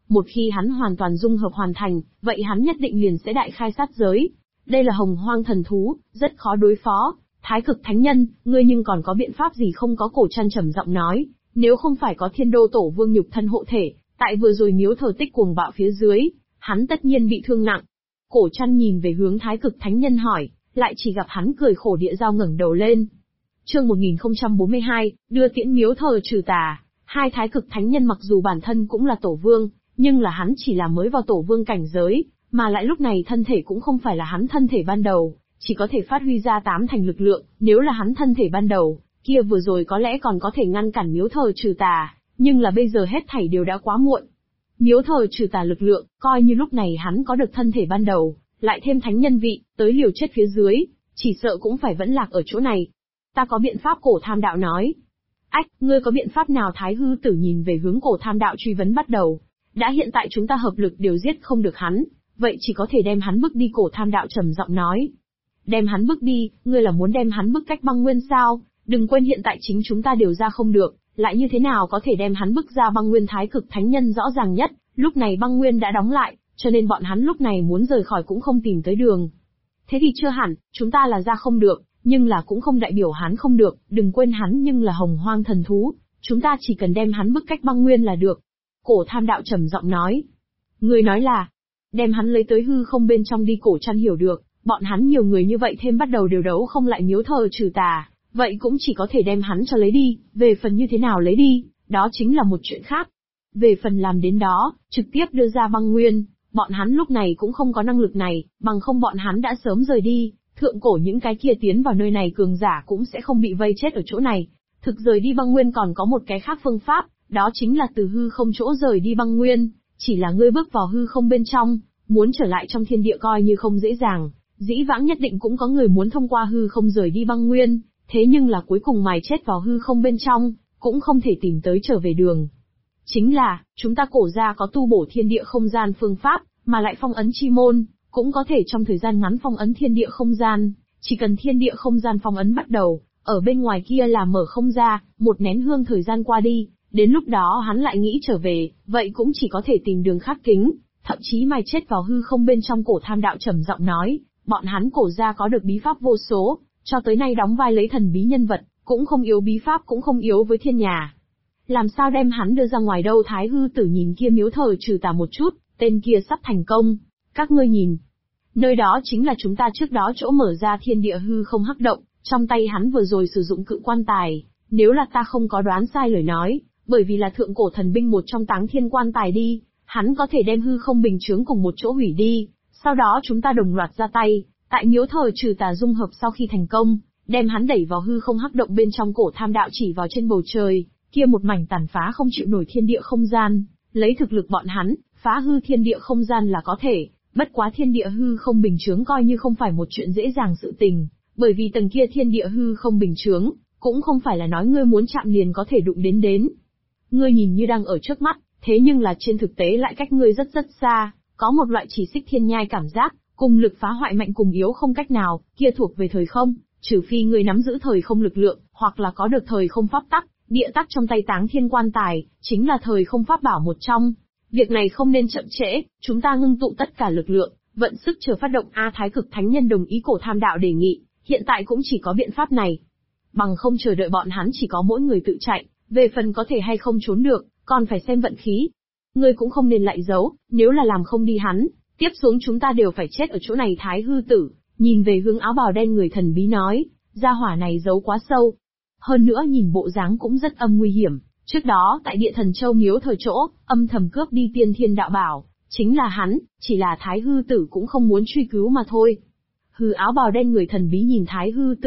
S1: Một khi hắn hoàn toàn dung hợp hoàn thành, vậy hắn nhất định liền sẽ đại khai sát giới. Đây là hồng hoang thần thú, rất khó đối phó. Thái cực thánh nhân, ngươi nhưng còn có biện pháp gì không? Có Cổ Trăn trầm giọng nói, nếu không phải có Thiên Đô Tổ Vương nhục thân hộ thể, tại vừa rồi miếu thờ tích cuồng bạo phía dưới, hắn tất nhiên bị thương nặng. Cổ Trăn nhìn về hướng Thái cực thánh nhân hỏi, lại chỉ gặp hắn cười khổ địa dao ngẩng đầu lên. Chương 1042, đưa tiễn miếu thờ trừ tà. Hai Thái cực thánh nhân mặc dù bản thân cũng là tổ vương, nhưng là hắn chỉ là mới vào tổ vương cảnh giới, mà lại lúc này thân thể cũng không phải là hắn thân thể ban đầu, chỉ có thể phát huy ra 8 thành lực lượng. Nếu là hắn thân thể ban đầu, kia vừa rồi có lẽ còn có thể ngăn cản miếu thờ trừ tà, nhưng là bây giờ hết thảy đều đã quá muộn. Miếu thờ trừ tà lực lượng, coi như lúc này hắn có được thân thể ban đầu, lại thêm thánh nhân vị, tới liều chết phía dưới, chỉ sợ cũng phải vẫn lạc ở chỗ này. Ta có biện pháp, Cổ Tham Đạo nói. Ách, ngươi có biện pháp nào? Thái hư tử nhìn về hướng Cổ Tham Đạo truy vấn bắt đầu. Đã hiện tại chúng ta hợp lực đều giết không được hắn, vậy chỉ có thể đem hắn bức đi. Cổ Tham Đạo trầm giọng nói. Đem hắn bức đi, ngươi là muốn đem hắn bức cách băng nguyên sao? Đừng quên hiện tại chính chúng ta đều ra không được, lại như thế nào có thể đem hắn bức ra băng nguyên? Thái cực thánh nhân rõ ràng nhất, lúc này băng nguyên đã đóng lại, cho nên bọn hắn lúc này muốn rời khỏi cũng không tìm tới đường. Thế thì chưa hẳn, chúng ta là ra không được, nhưng là cũng không đại biểu hắn không được, đừng quên hắn nhưng là hồng hoang thần thú, chúng ta chỉ cần đem hắn bức cách băng nguyên là được. Cổ Tham Đạo trầm giọng nói. Người nói là, đem hắn lấy tới hư không bên trong đi. Cổ Trăn hiểu được, bọn hắn nhiều người như vậy thêm bắt đầu đều đấu không lại miếu thờ trừ tà, vậy cũng chỉ có thể đem hắn cho lấy đi, về phần như thế nào lấy đi, đó chính là một chuyện khác. Về phần làm đến đó, trực tiếp đưa ra băng nguyên, bọn hắn lúc này cũng không có năng lực này, bằng không bọn hắn đã sớm rời đi, thượng cổ những cái kia tiến vào nơi này cường giả cũng sẽ không bị vây chết ở chỗ này. Thực rời đi băng nguyên còn có một cái khác phương pháp, đó chính là từ hư không chỗ rời đi băng nguyên, chỉ là ngươi bước vào hư không bên trong, muốn trở lại trong thiên địa coi như không dễ dàng, dĩ vãng nhất định cũng có người muốn thông qua hư không rời đi băng nguyên, thế nhưng là cuối cùng mài chết vào hư không bên trong, cũng không thể tìm tới trở về đường. Chính là, chúng ta Cổ gia có tu bổ thiên địa không gian phương pháp, mà lại phong ấn chi môn, cũng có thể trong thời gian ngắn phong ấn thiên địa không gian, chỉ cần thiên địa không gian phong ấn bắt đầu, ở bên ngoài kia là mở không ra, một nén hương thời gian qua đi, đến lúc đó hắn lại nghĩ trở về, vậy cũng chỉ có thể tìm đường khác kính, thậm chí mài chết vào hư không bên trong. Cổ Tham Đạo trầm giọng nói, bọn hắn Cổ gia có được bí pháp vô số, cho tới nay đóng vai lấy thần bí nhân vật, cũng không yếu bí pháp, cũng không yếu với thiên nhà. Làm sao đem hắn đưa ra ngoài đâu? Thái hư tử nhìn kia miếu thờ trừ tà một chút, tên kia sắp thành công. Các ngươi nhìn, nơi đó chính là chúng ta trước đó chỗ mở ra thiên địa hư không hắc động, trong tay hắn vừa rồi sử dụng cự quan tài, nếu là ta không có đoán sai lời nói, bởi vì là thượng cổ thần binh một trong Táng Thiên quan tài đi, hắn có thể đem hư không bình chướng cùng một chỗ hủy đi, sau đó chúng ta đồng loạt ra tay, tại miếu thờ trừ tà dung hợp sau khi thành công, đem hắn đẩy vào hư không hắc động bên trong. Cổ Tham Đạo chỉ vào trên bầu trời, kia một mảnh tàn phá không chịu nổi thiên địa không gian, lấy thực lực bọn hắn, phá hư thiên địa không gian là có thể, bất quá thiên địa hư không bình chướng coi như không phải một chuyện dễ dàng sự tình, bởi vì tầng kia thiên địa hư không bình chướng, cũng không phải là nói ngươi muốn chạm liền có thể đụng đến. Ngươi nhìn như đang ở trước mắt, thế nhưng là trên thực tế lại cách ngươi rất rất xa, có một loại chỉ xích thiên nhai cảm giác, cùng lực phá hoại mạnh cùng yếu không cách nào, kia thuộc về thời không, trừ phi ngươi nắm giữ thời không lực lượng, hoặc là có được thời không pháp tắc. Địa tắc trong tay Táng Thiên quan tài, chính là thời không pháp bảo một trong. Việc này không nên chậm trễ, chúng ta ngưng tụ tất cả lực lượng, vận sức chờ phát động. Thái cực thánh nhân đồng ý Cổ Tham Đạo đề nghị, hiện tại cũng chỉ có biện pháp này. Bằng không chờ đợi bọn hắn chỉ có mỗi người tự chạy, về phần có thể hay không trốn được, còn phải xem vận khí. Ngươi cũng không nên lại giấu, nếu là làm không đi hắn, tiếp xuống chúng ta đều phải chết ở chỗ này. Thái hư tử, nhìn về hướng áo bào đen người thần bí nói, gia hỏa này giấu quá sâu. Hơn nữa nhìn bộ dáng cũng rất âm nguy hiểm, trước đó tại Địa Thần Châu miếu thờ chỗ, âm thầm cướp đi tiên thiên đạo bảo, chính là hắn, chỉ là Thái hư tử cũng không muốn truy cứu mà thôi. Áo bào đen người thần bí nhìn Thái hư tử